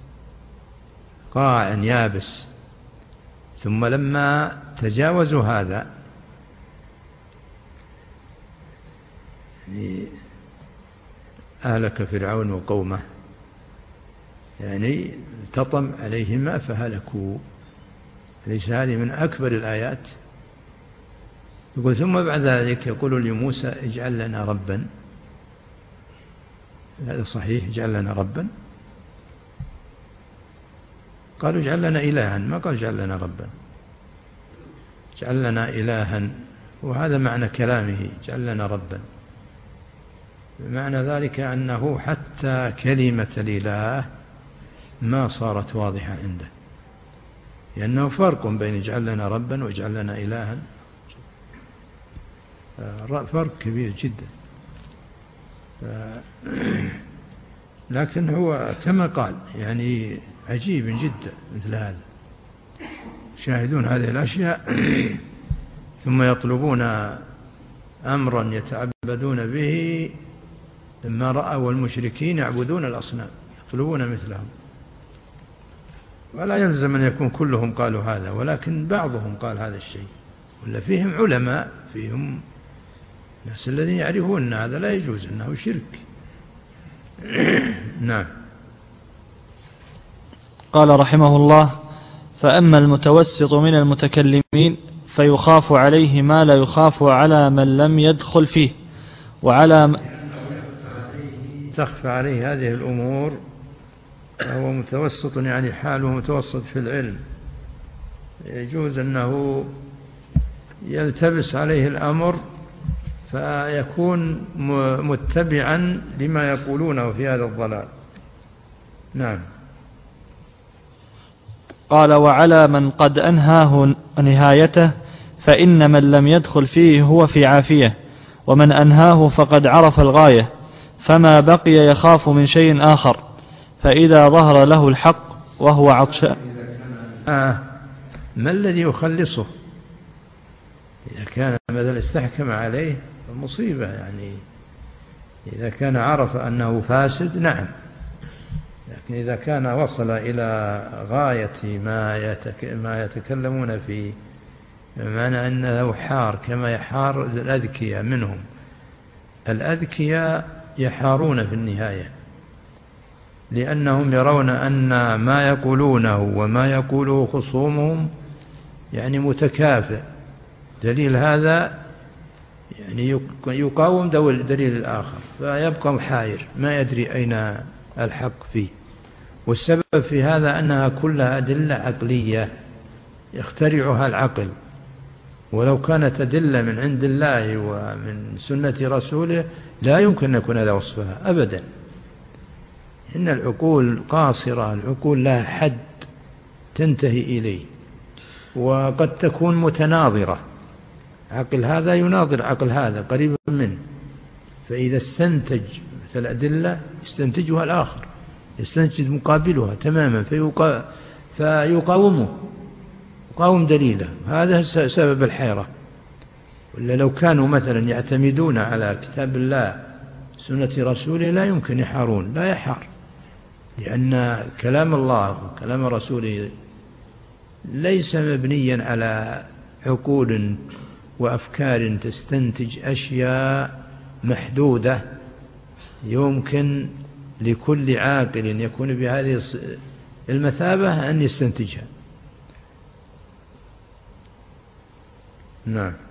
قاع يابس. ثم لما تجاوزوا هذا يعني أهلك فرعون وقومه، يعني التطم عليهما فهلكوا. ليس هذه من أكبر الآيات؟ يقول ثم بعد ذلك يقول لموسى اجعل لنا ربا. هذا صحيح، اجعل لنا ربا، قالوا اجعل لنا إلها، ما قال اجعل لنا ربا، اجعل لنا إلها، وهذا معنى كلامه اجعل لنا ربا. معنى ذلك أنه حتى كلمة الإله ما صارت واضحة عنده، لأنه فرق بين اجعل لنا ربا واجعل لنا إلها، فرق كبير جدا. لكن هو كما قال يعني عجيب جدا مثل هذا، يشاهدون هذه الأشياء ثم يطلبون أمرا يتعبدون به، لما رأوا المشركين يعبدون الأصنام يطلبون مثلهم. ولا يلزم أن يكون كلهم قالوا هذا، ولكن بعضهم قال هذا الشيء، ولا فيهم علماء، فيهم الناس الذين يعرفون أن هذا لا يجوز، أنه شرك. نعم. قال رحمه الله: فأما المتوسط من المتكلمين فيخاف عليه ما لا يخاف على من لم يدخل فيه، وعلى تخفى عليه هذه الأمور، فهو متوسط يعني حاله متوسط في العلم، يجوز أنه يلتبس عليه الأمر فيكون متبعا لما يقولونه في هذا الضلال. نعم. قال: وعلى من قد أنهاه نهايته فإن من لم يدخل فيه هو في عافية، ومن أنهاه فقد عرف الغاية، فما بقي يخاف من شيء آخر، فإذا ظهر له الحق وهو عطشان. ما الذي يخلصه؟ إذا كان مثلا استحكم عليه المصيبة، يعني إذا كان عرف أنه فاسد نعم، لكن إذا كان وصل إلى غاية ما يتكلمون فيه، بمعنى أنه حار كما يحار الأذكياء منهم. الأذكياء يحارون في النهاية، لأنهم يرون أن ما يقولونه وما يقوله خصومهم يعني متكافئ. دليل هذا يعني يقاوم دليل الآخر، فيبقى محاير ما يدري أين الحق فيه. والسبب في هذا أنها كلها أدلة عقلية يخترعها العقل، ولو كانت أدلة من عند الله ومن سنة رسوله لا يمكن أن يكون هذا وصفها أبدا. إن العقول قاصرة، العقول لها حد تنتهي إليه، وقد تكون متناظرة، عقل هذا يناظر عقل هذا قريب منه، فإذا استنتج مثل الأدلة يستنتجها الآخر، يستنتج مقابلها تماما فيقاومه، يقاوم دليله. هذا سبب الحيرة. ولا لو كانوا مثلا يعتمدون على كتاب الله سنة رسوله لا يمكن يحارون، لا يحار، لأن كلام الله وكلام رسوله ليس مبنيا على عقول وأفكار تستنتج أشياء محدودة يمكن لكل عاقل يكون بهذه المثابة أن يستنتجها. نعم.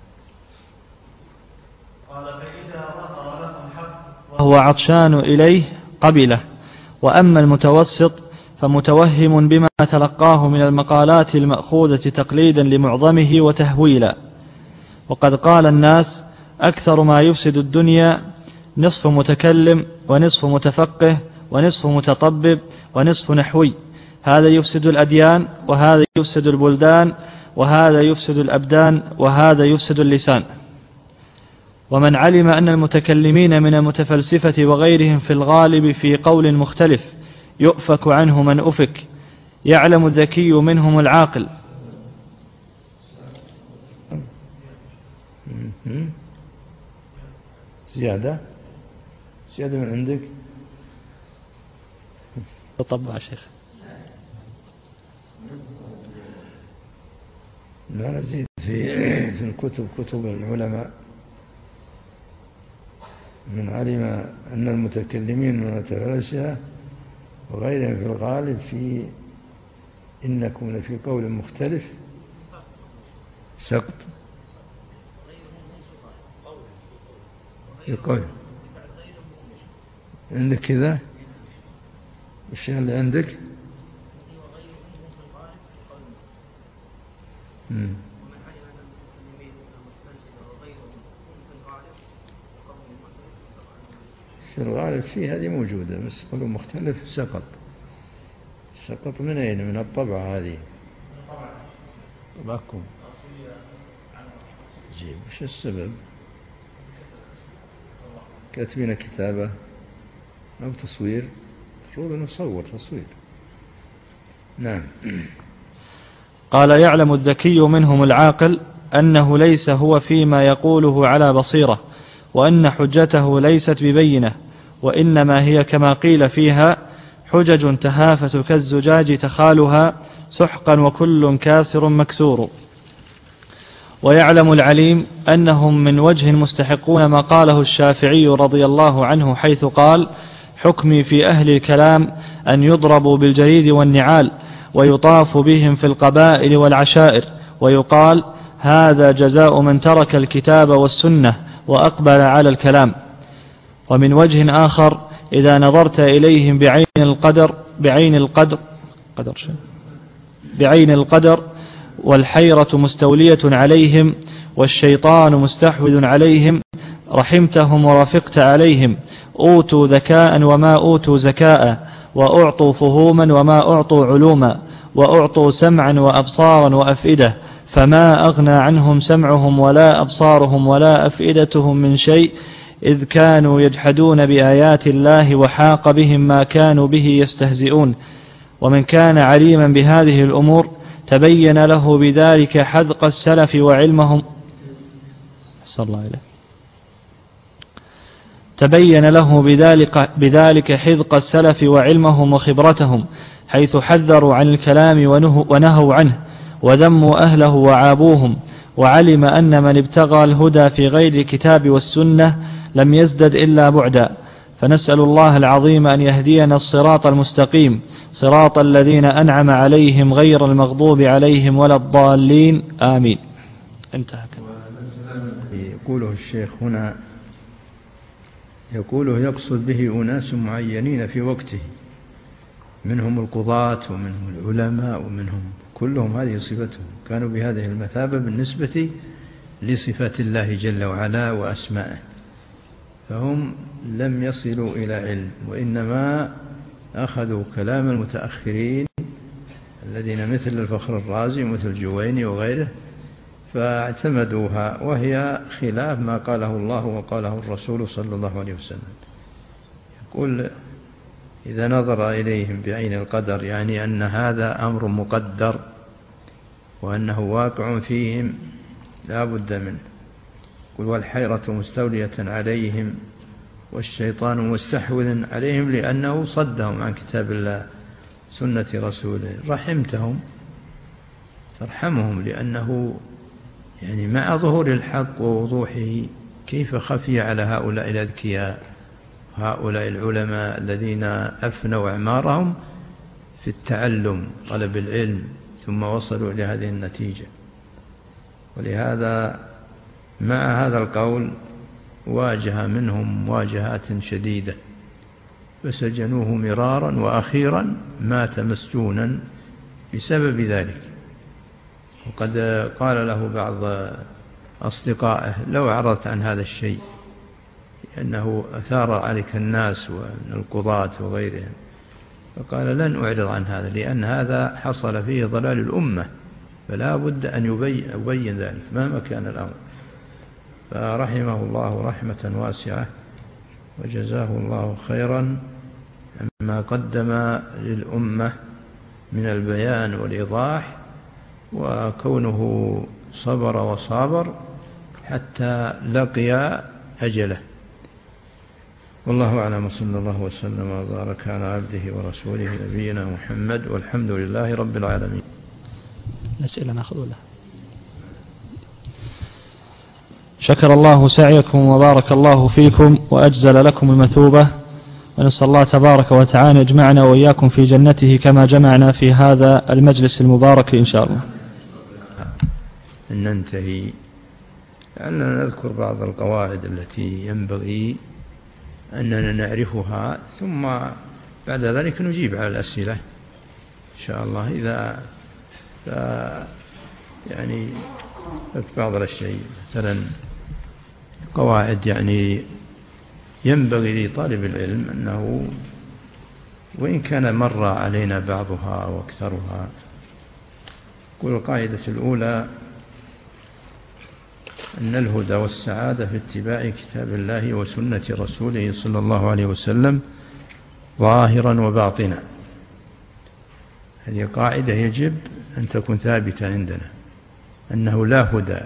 قال: فإذا ظهر له الحق وهو عطشان إليه قبله. وأما المتوسط فمتوهم بما تلقاه من المقالات المأخوذة تقليدا لمعظمه وتهويلا. وقد قال الناس: أكثر ما يفسد الدنيا نصف متكلم ونصف متفقه ونصف متطبب ونصف نحوي، هذا يفسد الأديان، وهذا يفسد البلدان، وهذا يفسد الأبدان، وهذا يفسد اللسان. ومن علم أن المتكلمين من المتفلسفة وغيرهم في الغالب في قول مختلف يؤفك عنه من أفك، يعلم الذكي منهم العاقل. زيادة من عندك؟ تطبع شيخ. لا نزيد في كتب العلماء: من علم أن المتكلمين من الفلاسفة وغيرهم في الغالب في إنكم لفي قول مختلف سقط يقول عندك كذا الشيء اللي عندك. في الغالب فيه هذه موجودة، بس قول مختلف سقط من أين؟ من الطبعة هذه طبعكم. جيب وش السبب؟ كاتبين كتابة أو تصوير، المفروض أن نصور تصوير. نعم. قال: يعلم الذكي منهم العاقل أنه ليس هو فيما يقوله على بصيرة، وأن حجته ليست ببينة، وإنما هي كما قيل فيها: حجج تهافت كالزجاج تخالها سحقا وكل كاسر مكسور. ويعلم العليم أنهم من وجه مستحقون ما قاله الشافعي رضي الله عنه حيث قال: حكمي في أهل الكلام أن يضربوا بالجريد والنعال ويطاف بهم في القبائل والعشائر، ويقال: هذا جزاء من ترك الكتاب والسنة وأقبل على الكلام. ومن وجه آخر: إذا نظرت إليهم بعين القدر والحيرة مستولية عليهم والشيطان مستحوذ عليهم رحمتهم ورفقت عليهم، أوتوا ذكاء وما أوتوا زكاء، وأعطوا فهوما وما أعطوا علوما، وأعطوا سمعا وأبصارا وأفئدة، فما أغنى عنهم سمعهم ولا أبصارهم ولا أفئدتهم من شيء، إذ كانوا يجحدون بآيات الله وحاق بهم ما كانوا به يستهزئون. ومن كان عليما بهذه الأمور تبين له بذلك حذق السلف وعلمهم حذق السلف وعلمهم وخبرتهم، حيث حذروا عن الكلام ونهوا عنه، وذموا أهله وعابوهم، وعلم أن من ابتغى الهدى في غير الكتاب والسنة لم يزدد إلا بعدا. فنسأل الله العظيم أن يهدينا الصراط المستقيم، صراط الذين أنعم عليهم غير المغضوب عليهم ولا الضالين، آمين. انتهى. يقوله الشيخ هنا، يقوله يقصد به أناس معينين في وقته، منهم القضاة ومنهم العلماء ومنهم كلهم هذه صفتهم، كانوا بهذه المثابة بالنسبة لصفات الله جل وعلا وأسمائه، فهم لم يصلوا إلى علم، وإنما أخذوا كلام المتأخرين الذين مثل الفخر الرازي ومثل الجويني وغيره، فاعتمدوها، وهي خلاف ما قاله الله وقاله الرسول صلى الله عليه وسلم. يقول: إذا نظر إليهم بعين القدر، يعني أن هذا أمر مقدر وأنه واقع فيهم لا بد منه. يقول: والحيرة مستولية عليهم والشيطان مستحوذ عليهم لأنه صدهم عن كتاب الله سنة رسوله. رحمتهم، ترحمهم، لأنه يعني مع ظهور الحق ووضوحه كيف خفي على هؤلاء الأذكياء، هؤلاء العلماء الذين أفنوا أعمارهم في التعلم طلب العلم ثم وصلوا إلى هذه النتيجة. ولهذا مع هذا القول واجه منهم مواجهات شديدة، فسجنوه مرارا، وأخيرا مات مسجونا بسبب ذلك. وقد قال له بعض أصدقائه: لو عرضت عن هذا الشيء أنه أثار عليك الناس ومن القضاة وغيرهم، فقال: لن أعرض عن هذا، لأن هذا حصل فيه ضلال الأمة، فلا بد أن يبين ذلك مهما كان الأمر. فرحمه الله رحمة واسعة، وجزاه الله خيرا عما قدم للأمة من البيان والإيضاح، وكونه صبر وصابر حتى لقي أجله. والله أعلم، صلى الله وسلم وبارك على عبده ورسوله نبينا محمد، والحمد لله رب العالمين. نسأل نأخذ له. شكر الله سعيكم وبارك الله فيكم وأجزل لكم المثوبة، ونسأل الله تبارك وتعالى يجمعنا وإياكم في جنته كما جمعنا في هذا المجلس المبارك إن شاء الله. ننتهي لأننا نذكر بعض القواعد التي ينبغي أننا نعرفها، ثم بعد ذلك نجيب على الأسئلة إن شاء الله. إذا يعني بعض الشيء مثلا قواعد يعني ينبغي لطالب العلم أنه وإن كان مر علينا بعضها أو أكثرها. قل القاعدة الأولى: أن الهدى والسعادة في اتباع كتاب الله وسنة رسوله صلى الله عليه وسلم ظاهرا وباطنا. هذه قاعدة يجب أن تكون ثابتة عندنا، أنه لا هدى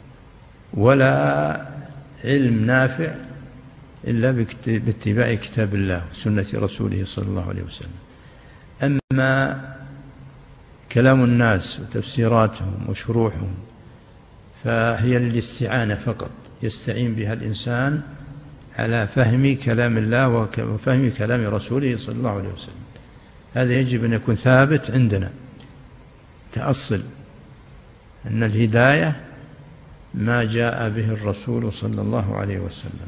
ولا علم نافع إلا باتباع كتاب الله وسنة رسوله صلى الله عليه وسلم. أما كلام الناس وتفسيراتهم وشروحهم فهي للاستعانة فقط، يستعين بها الإنسان على فهم كلام الله وفهم كلام رسوله صلى الله عليه وسلم. هذا يجب أن يكون ثابت عندنا، تأصل أن الهداية ما جاء به الرسول صلى الله عليه وسلم.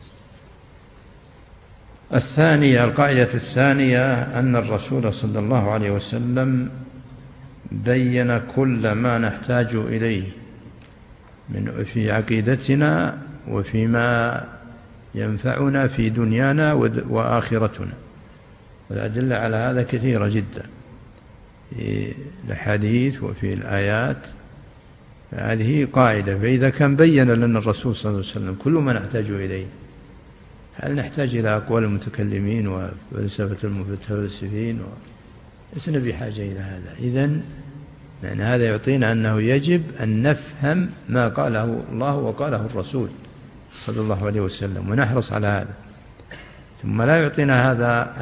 القاعدة الثانية أن الرسول صلى الله عليه وسلم بين كل ما نحتاج إليه في عقيدتنا وفيما ينفعنا في دنيانا وآخرتنا، والأدلة على هذا كثيرة جدا في الحديث وفي الآيات. هذه قاعدة، فإذا كان بين لنا الرسول صلى الله عليه وسلم كل ما نحتاج إليه، هل نحتاج إلى أقوال المتكلمين وفلسفة المتفلسفين؟ لسنا بحاجة إلى هذا. إذن يعني هذا يعطينا أنه يجب أن نفهم ما قاله الله وقاله الرسول صلى الله عليه وسلم ونحرص على هذا. ثم لا يعطينا هذا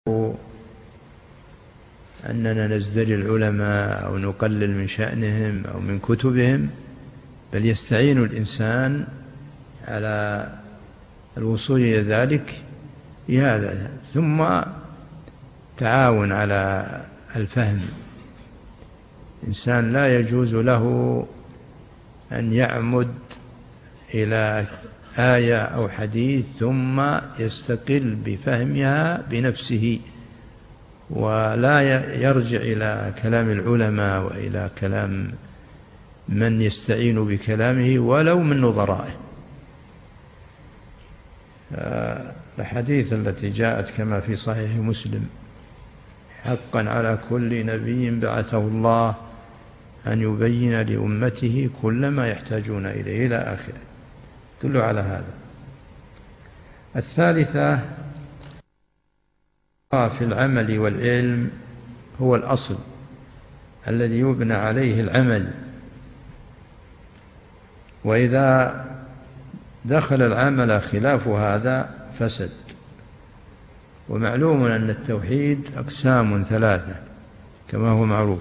أننا نزدري العلماء أو نقلل من شأنهم أو من كتبهم، بل يستعين الإنسان على الوصول إلى ذلك بهذا. ثم تعاون على الفهم. الإنسان لا يجوز له أن يعمد إلى آية أو حديث ثم يستقل بفهمها بنفسه، ولا يرجع إلى كلام العلماء وإلى كلام من يستعين بكلامه ولو من نظرائه. الحديث التي جاءت كما في صحيح مسلم: حقا على كل نبي بعثه الله أن يبين لأمته كل ما يحتاجون إليه إلى آخره، تدل على هذا. الثالثة في العمل والعلم هو الأصل الذي يبنى عليه العمل، وإذا دخل العمل خلاف هذا فسد. ومعلوم أن التوحيد أقسام ثلاثة كما هو معروف،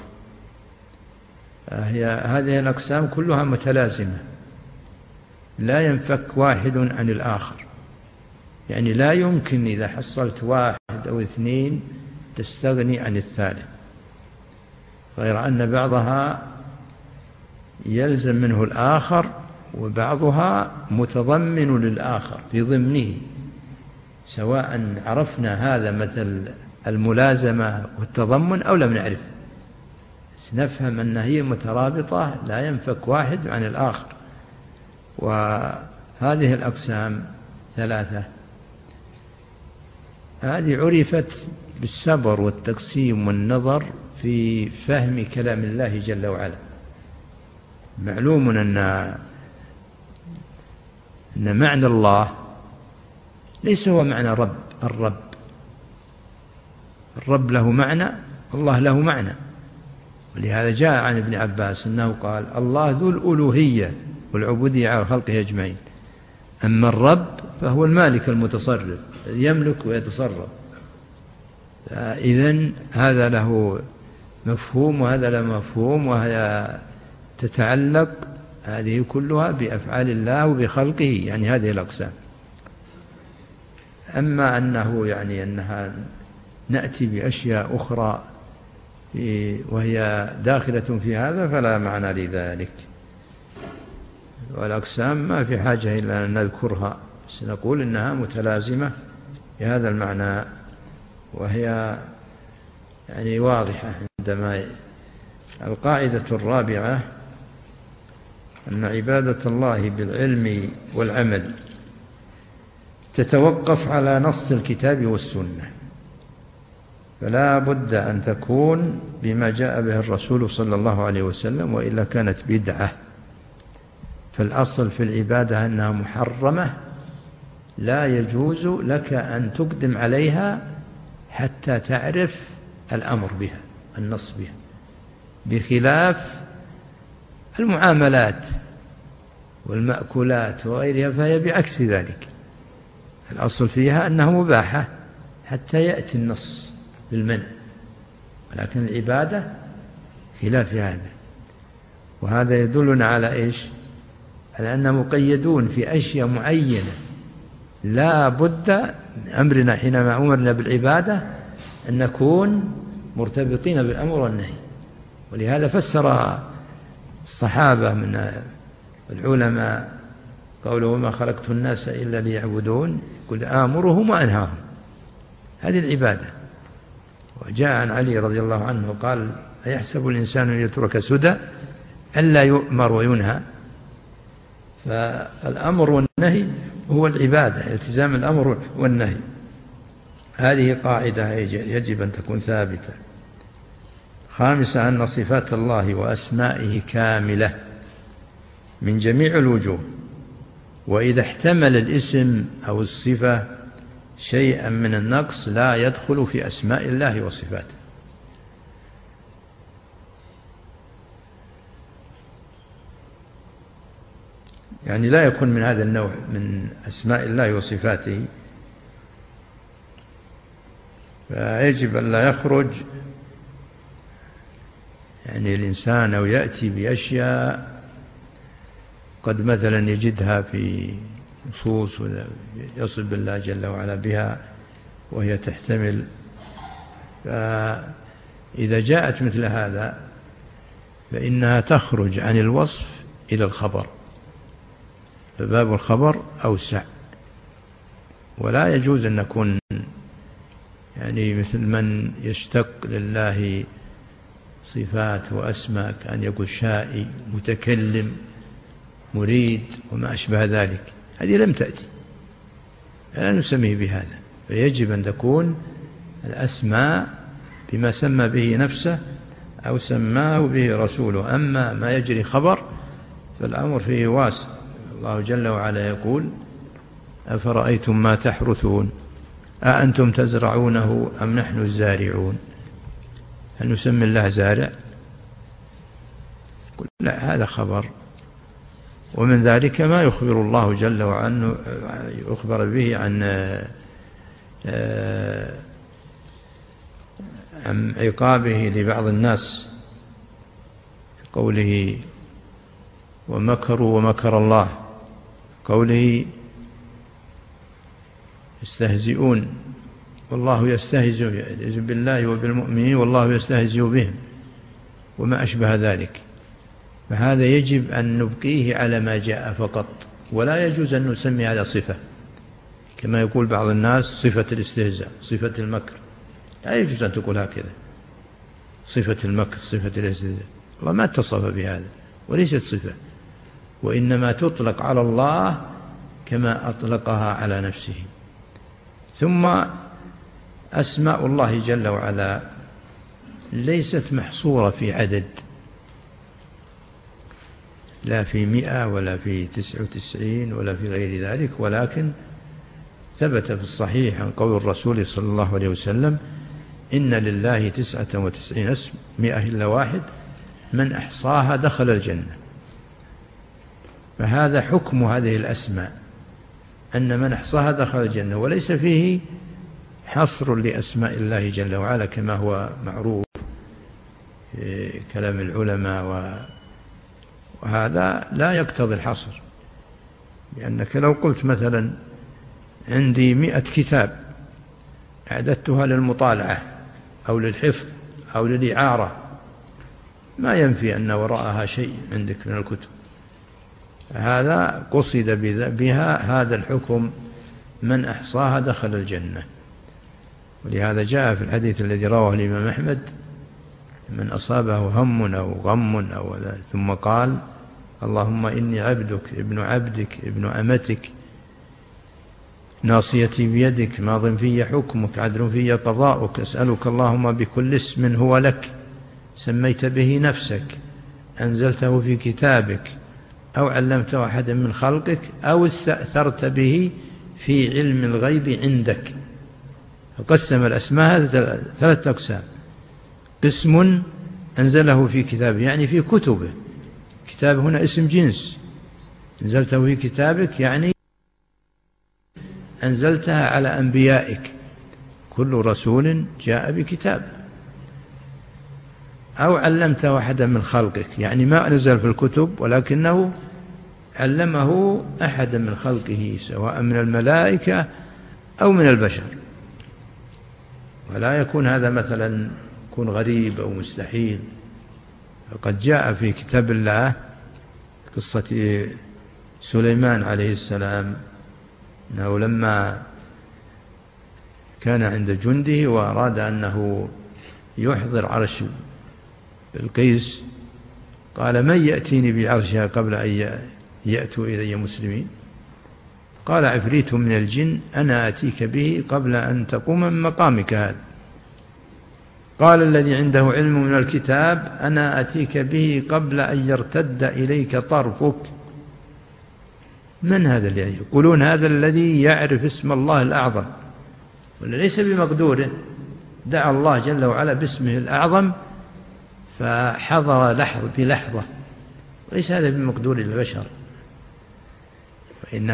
هذه الأقسام كلها متلازمة لا ينفك واحد عن الآخر، يعني لا يمكن إذا حصلت واحد أو اثنين تستغني عن الثالث، غير أن بعضها يلزم منه الآخر وبعضها متضمن للآخر في ضمنه، سواء عرفنا هذا مثل الملازمة والتضمن أو لم نعرف، نفهم أن هي مترابطة لا ينفك واحد عن الآخر. وهذه الأقسام ثلاثة، هذه عرفت بالصبر والتقسيم والنظر في فهم كلام الله جل وعلا. معلوم أن معنى الله ليس هو معنى الرب له معنى، الله له معنى. ولهذا جاء عن ابن عباس أنه قال: الله ذو الألوهية والعبودية على خلقه أجمعين، أما الرب فهو المالك المتصرف يملك ويتصرف. إذن هذا له مفهوم وهذا له مفهوم، وهي تتعلق هذه كلها بأفعال الله وبخلقه، يعني هذه الأقسام. أما أنه يعني أنها نأتي بأشياء أخرى وهي داخلة في هذا فلا معنى لذلك. والأقسام ما في حاجة إلا أن نذكرها، سنقول إنها متلازمة بهذا المعنى، وهي يعني واضحة عندما. القاعدة الرابعة أن عبادة الله بالعلم والعمل تتوقف على نص الكتاب والسنة، فلا بد أن تكون بما جاء به الرسول صلى الله عليه وسلم، وإلا كانت بدعة. فالأصل في العبادة أنها محرمة، لا يجوز لك أن تقدم عليها حتى تعرف الأمر بها، النص بها، بخلاف المعاملات والمأكولات وغيرها فهي بعكس ذلك، الأصل فيها أنها مباحة حتى يأتي النص بالمنع، ولكن العبادة خلاف هذا. وهذا يدلنا على إيش؟ على أننا مقيدون في أشياء معينة، لا بد من أمرنا حينما أمرنا بالعبادة أن نكون مرتبطين بالأمر والنهي. ولهذا فسر الصحابة من العلماء قوله وما خلقت الناس إلا ليعبدون، يقول آمرهم وأنهاهم، هذه العبادة. وجاء عن علي رضي الله عنه قال أيحسب الإنسان أن يترك سدى ألا يؤمر وينهى؟ فالأمر والنهي هو العبادة، التزام الأمر والنهي. هذه قاعدة يجب أن تكون ثابتة. خامسا أن صفات الله وأسمائه كاملة من جميع الوجوه، وإذا احتمل الاسم أو الصفة شيئا من النقص لا يدخل في أسماء الله وصفاته. يعني لا يكون من هذا النوع من أسماء الله وصفاته، فيجب أن لا يخرج يعني الإنسان أو يأتي بأشياء قد مثلا يجدها في نصوص يصف الله جل وعلا بها وهي تحتمل، فإذا جاءت مثل هذا فإنها تخرج عن الوصف إلى الخبر، فباب الخبر أوسع، ولا يجوز أن نكون يعني مثل من يشتق لله صفات وأسماء كأن يقول شائي متكلم مريد وما أشبه ذلك، هذه لم تأتي، لا نسميه بهذا. فيجب أن تكون الأسماء بما سمى به نفسه أو سماه به رسوله. أما ما يجري خبر فالأمر فيه واسع. الله جل وعلا يقول أفرأيتم ما تحرثون أأنتم تزرعونه أم نحن الزارعون؟ هل نسمي الله زارع؟ لا، هذا خبر. ومن ذلك ما يخبر الله جل وعلا يخبر به عن عقابه لبعض الناس في قوله ومكروا ومكر الله، قوله يستهزئون والله يستهزئ بالله وبالمؤمنين والله يستهزئ بهم وما أشبه ذلك. فهذا يجب أن نبقيه على ما جاء فقط، ولا يجوز أن نسمي هذا صفة كما يقول بعض الناس صفة الاستهزاء صفة المكر، لا يجوز أن تقول هكذا صفة المكر صفة الاستهزاء، الله ما اتصف بهذا وليست صفة، وإنما تطلق على الله كما أطلقها على نفسه. ثم أسماء الله جل وعلا ليست محصورة في عدد، لا في 100 ولا في 99 ولا في غير ذلك، ولكن ثبت في الصحيح عن قول الرسول صلى الله عليه وسلم إن لله 99 اسم 100 إلا واحد من أحصاها دخل الجنة. فهذا حكم هذه الأسماء أن من أحصاها دخل الجنة، وليس فيه حصر لأسماء الله جل وعلا كما هو معروف في كلام العلماء، وهذا لا يقتضي الحصر. لأنك لو قلت مثلا عندي 100 كتاب أعددتها للمطالعة أو للحفظ أو للإعارة، ما ينفي أن وراءها شيء عندك من الكتب، هذا قصد بها هذا الحكم من أحصاها دخل الجنة. ولهذا جاء في الحديث الذي رواه الإمام أحمد من أصابه هم أو غم أو ثم قال اللهم إني عبدك ابن عبدك ابن أمتك ناصيتي بيدك ماض في حكمك عدل في قضاؤك أسألك اللهم بكل اسم هو لك سميت به نفسك أنزلته في كتابك أو علمته أحدا من خلقك أو استأثرت به في علم الغيب عندك فقسم الأسماء هذا 3 أقسام: قسم أنزله في كتابه يعني في كتبه، كتاب هنا اسم جنس، أنزلته في كتابك يعني أنزلتها على أنبيائك، كل رسول جاء بكتاب. أو علمته أحدا من خلقك يعني ما نزل في الكتب ولكنه علمه أحدا من خلقه سواء من الملائكة أو من البشر، ولا يكون هذا مثلا يكون غريب أو مستحيل. فقد جاء في كتاب الله قصة سليمان عليه السلام أنه لما كان عند جنده وأراد أنه يحضر عرش بلقيس قال: من يأتيني بعرشها قبل أن يأتوا إلي مسلمين؟ قال عفريت من الجن: أنا آتيك به قبل أن تقوم من مقامك هذا. قال الذي عنده علم من الكتاب: أنا آتيك به قبل أن يرتد إليك طرفك. من هذا الذي يقولون هذا الذي يعرف اسم الله الأعظم، وليس بمقدوره، دعا الله جل وعلا باسمه الأعظم فحضر في لحظة، ليس هذا بمقدور البشر. فإن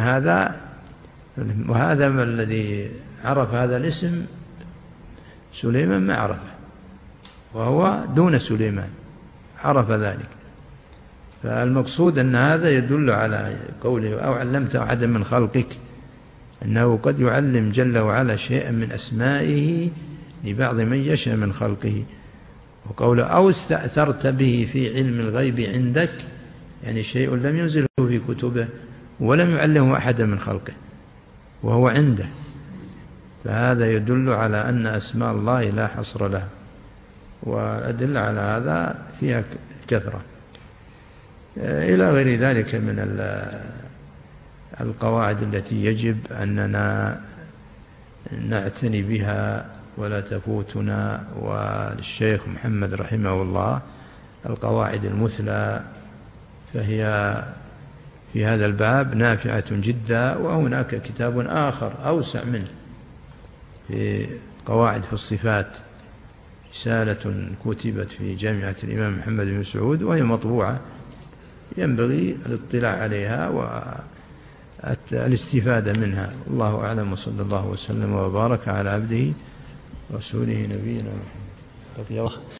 وهذا ما الذي عرف هذا الاسم سليمان ما عرفه، وهو دون سليمان عرف ذلك. فالمقصود أن هذا يدل على قوله: أو علمت أحدا من خلقك، أنه قد يعلم جل وعلا شيئا من أسمائه لبعض من يشاء من خلقه. وقوله: أو استأثرت به في علم الغيب عندك، يعني شيء لم ينزله في كتبه ولم يعلمه أحدا من خلقه وهو عنده، فهذا يدل على أن أسماء الله لا حصر لها، والأدلة على هذا فيها كثرة إلى غير ذلك من القواعد التي يجب أننا نعتني بها ولا تفوتنا. والشيخ محمد رحمه الله القواعد المثلى فهي في هذا الباب نافعة جدا. وهناك كتاب آخر أوسع منه في قواعد في الصفات، رسالة كتبت في جامعة الإمام محمد بن سعود وهي مطبوعة، ينبغي الاطلاع عليها والاستفادة منها. الله أعلم، وصلى الله وسلم وبارك على عبده ورسوله نبينا محمد.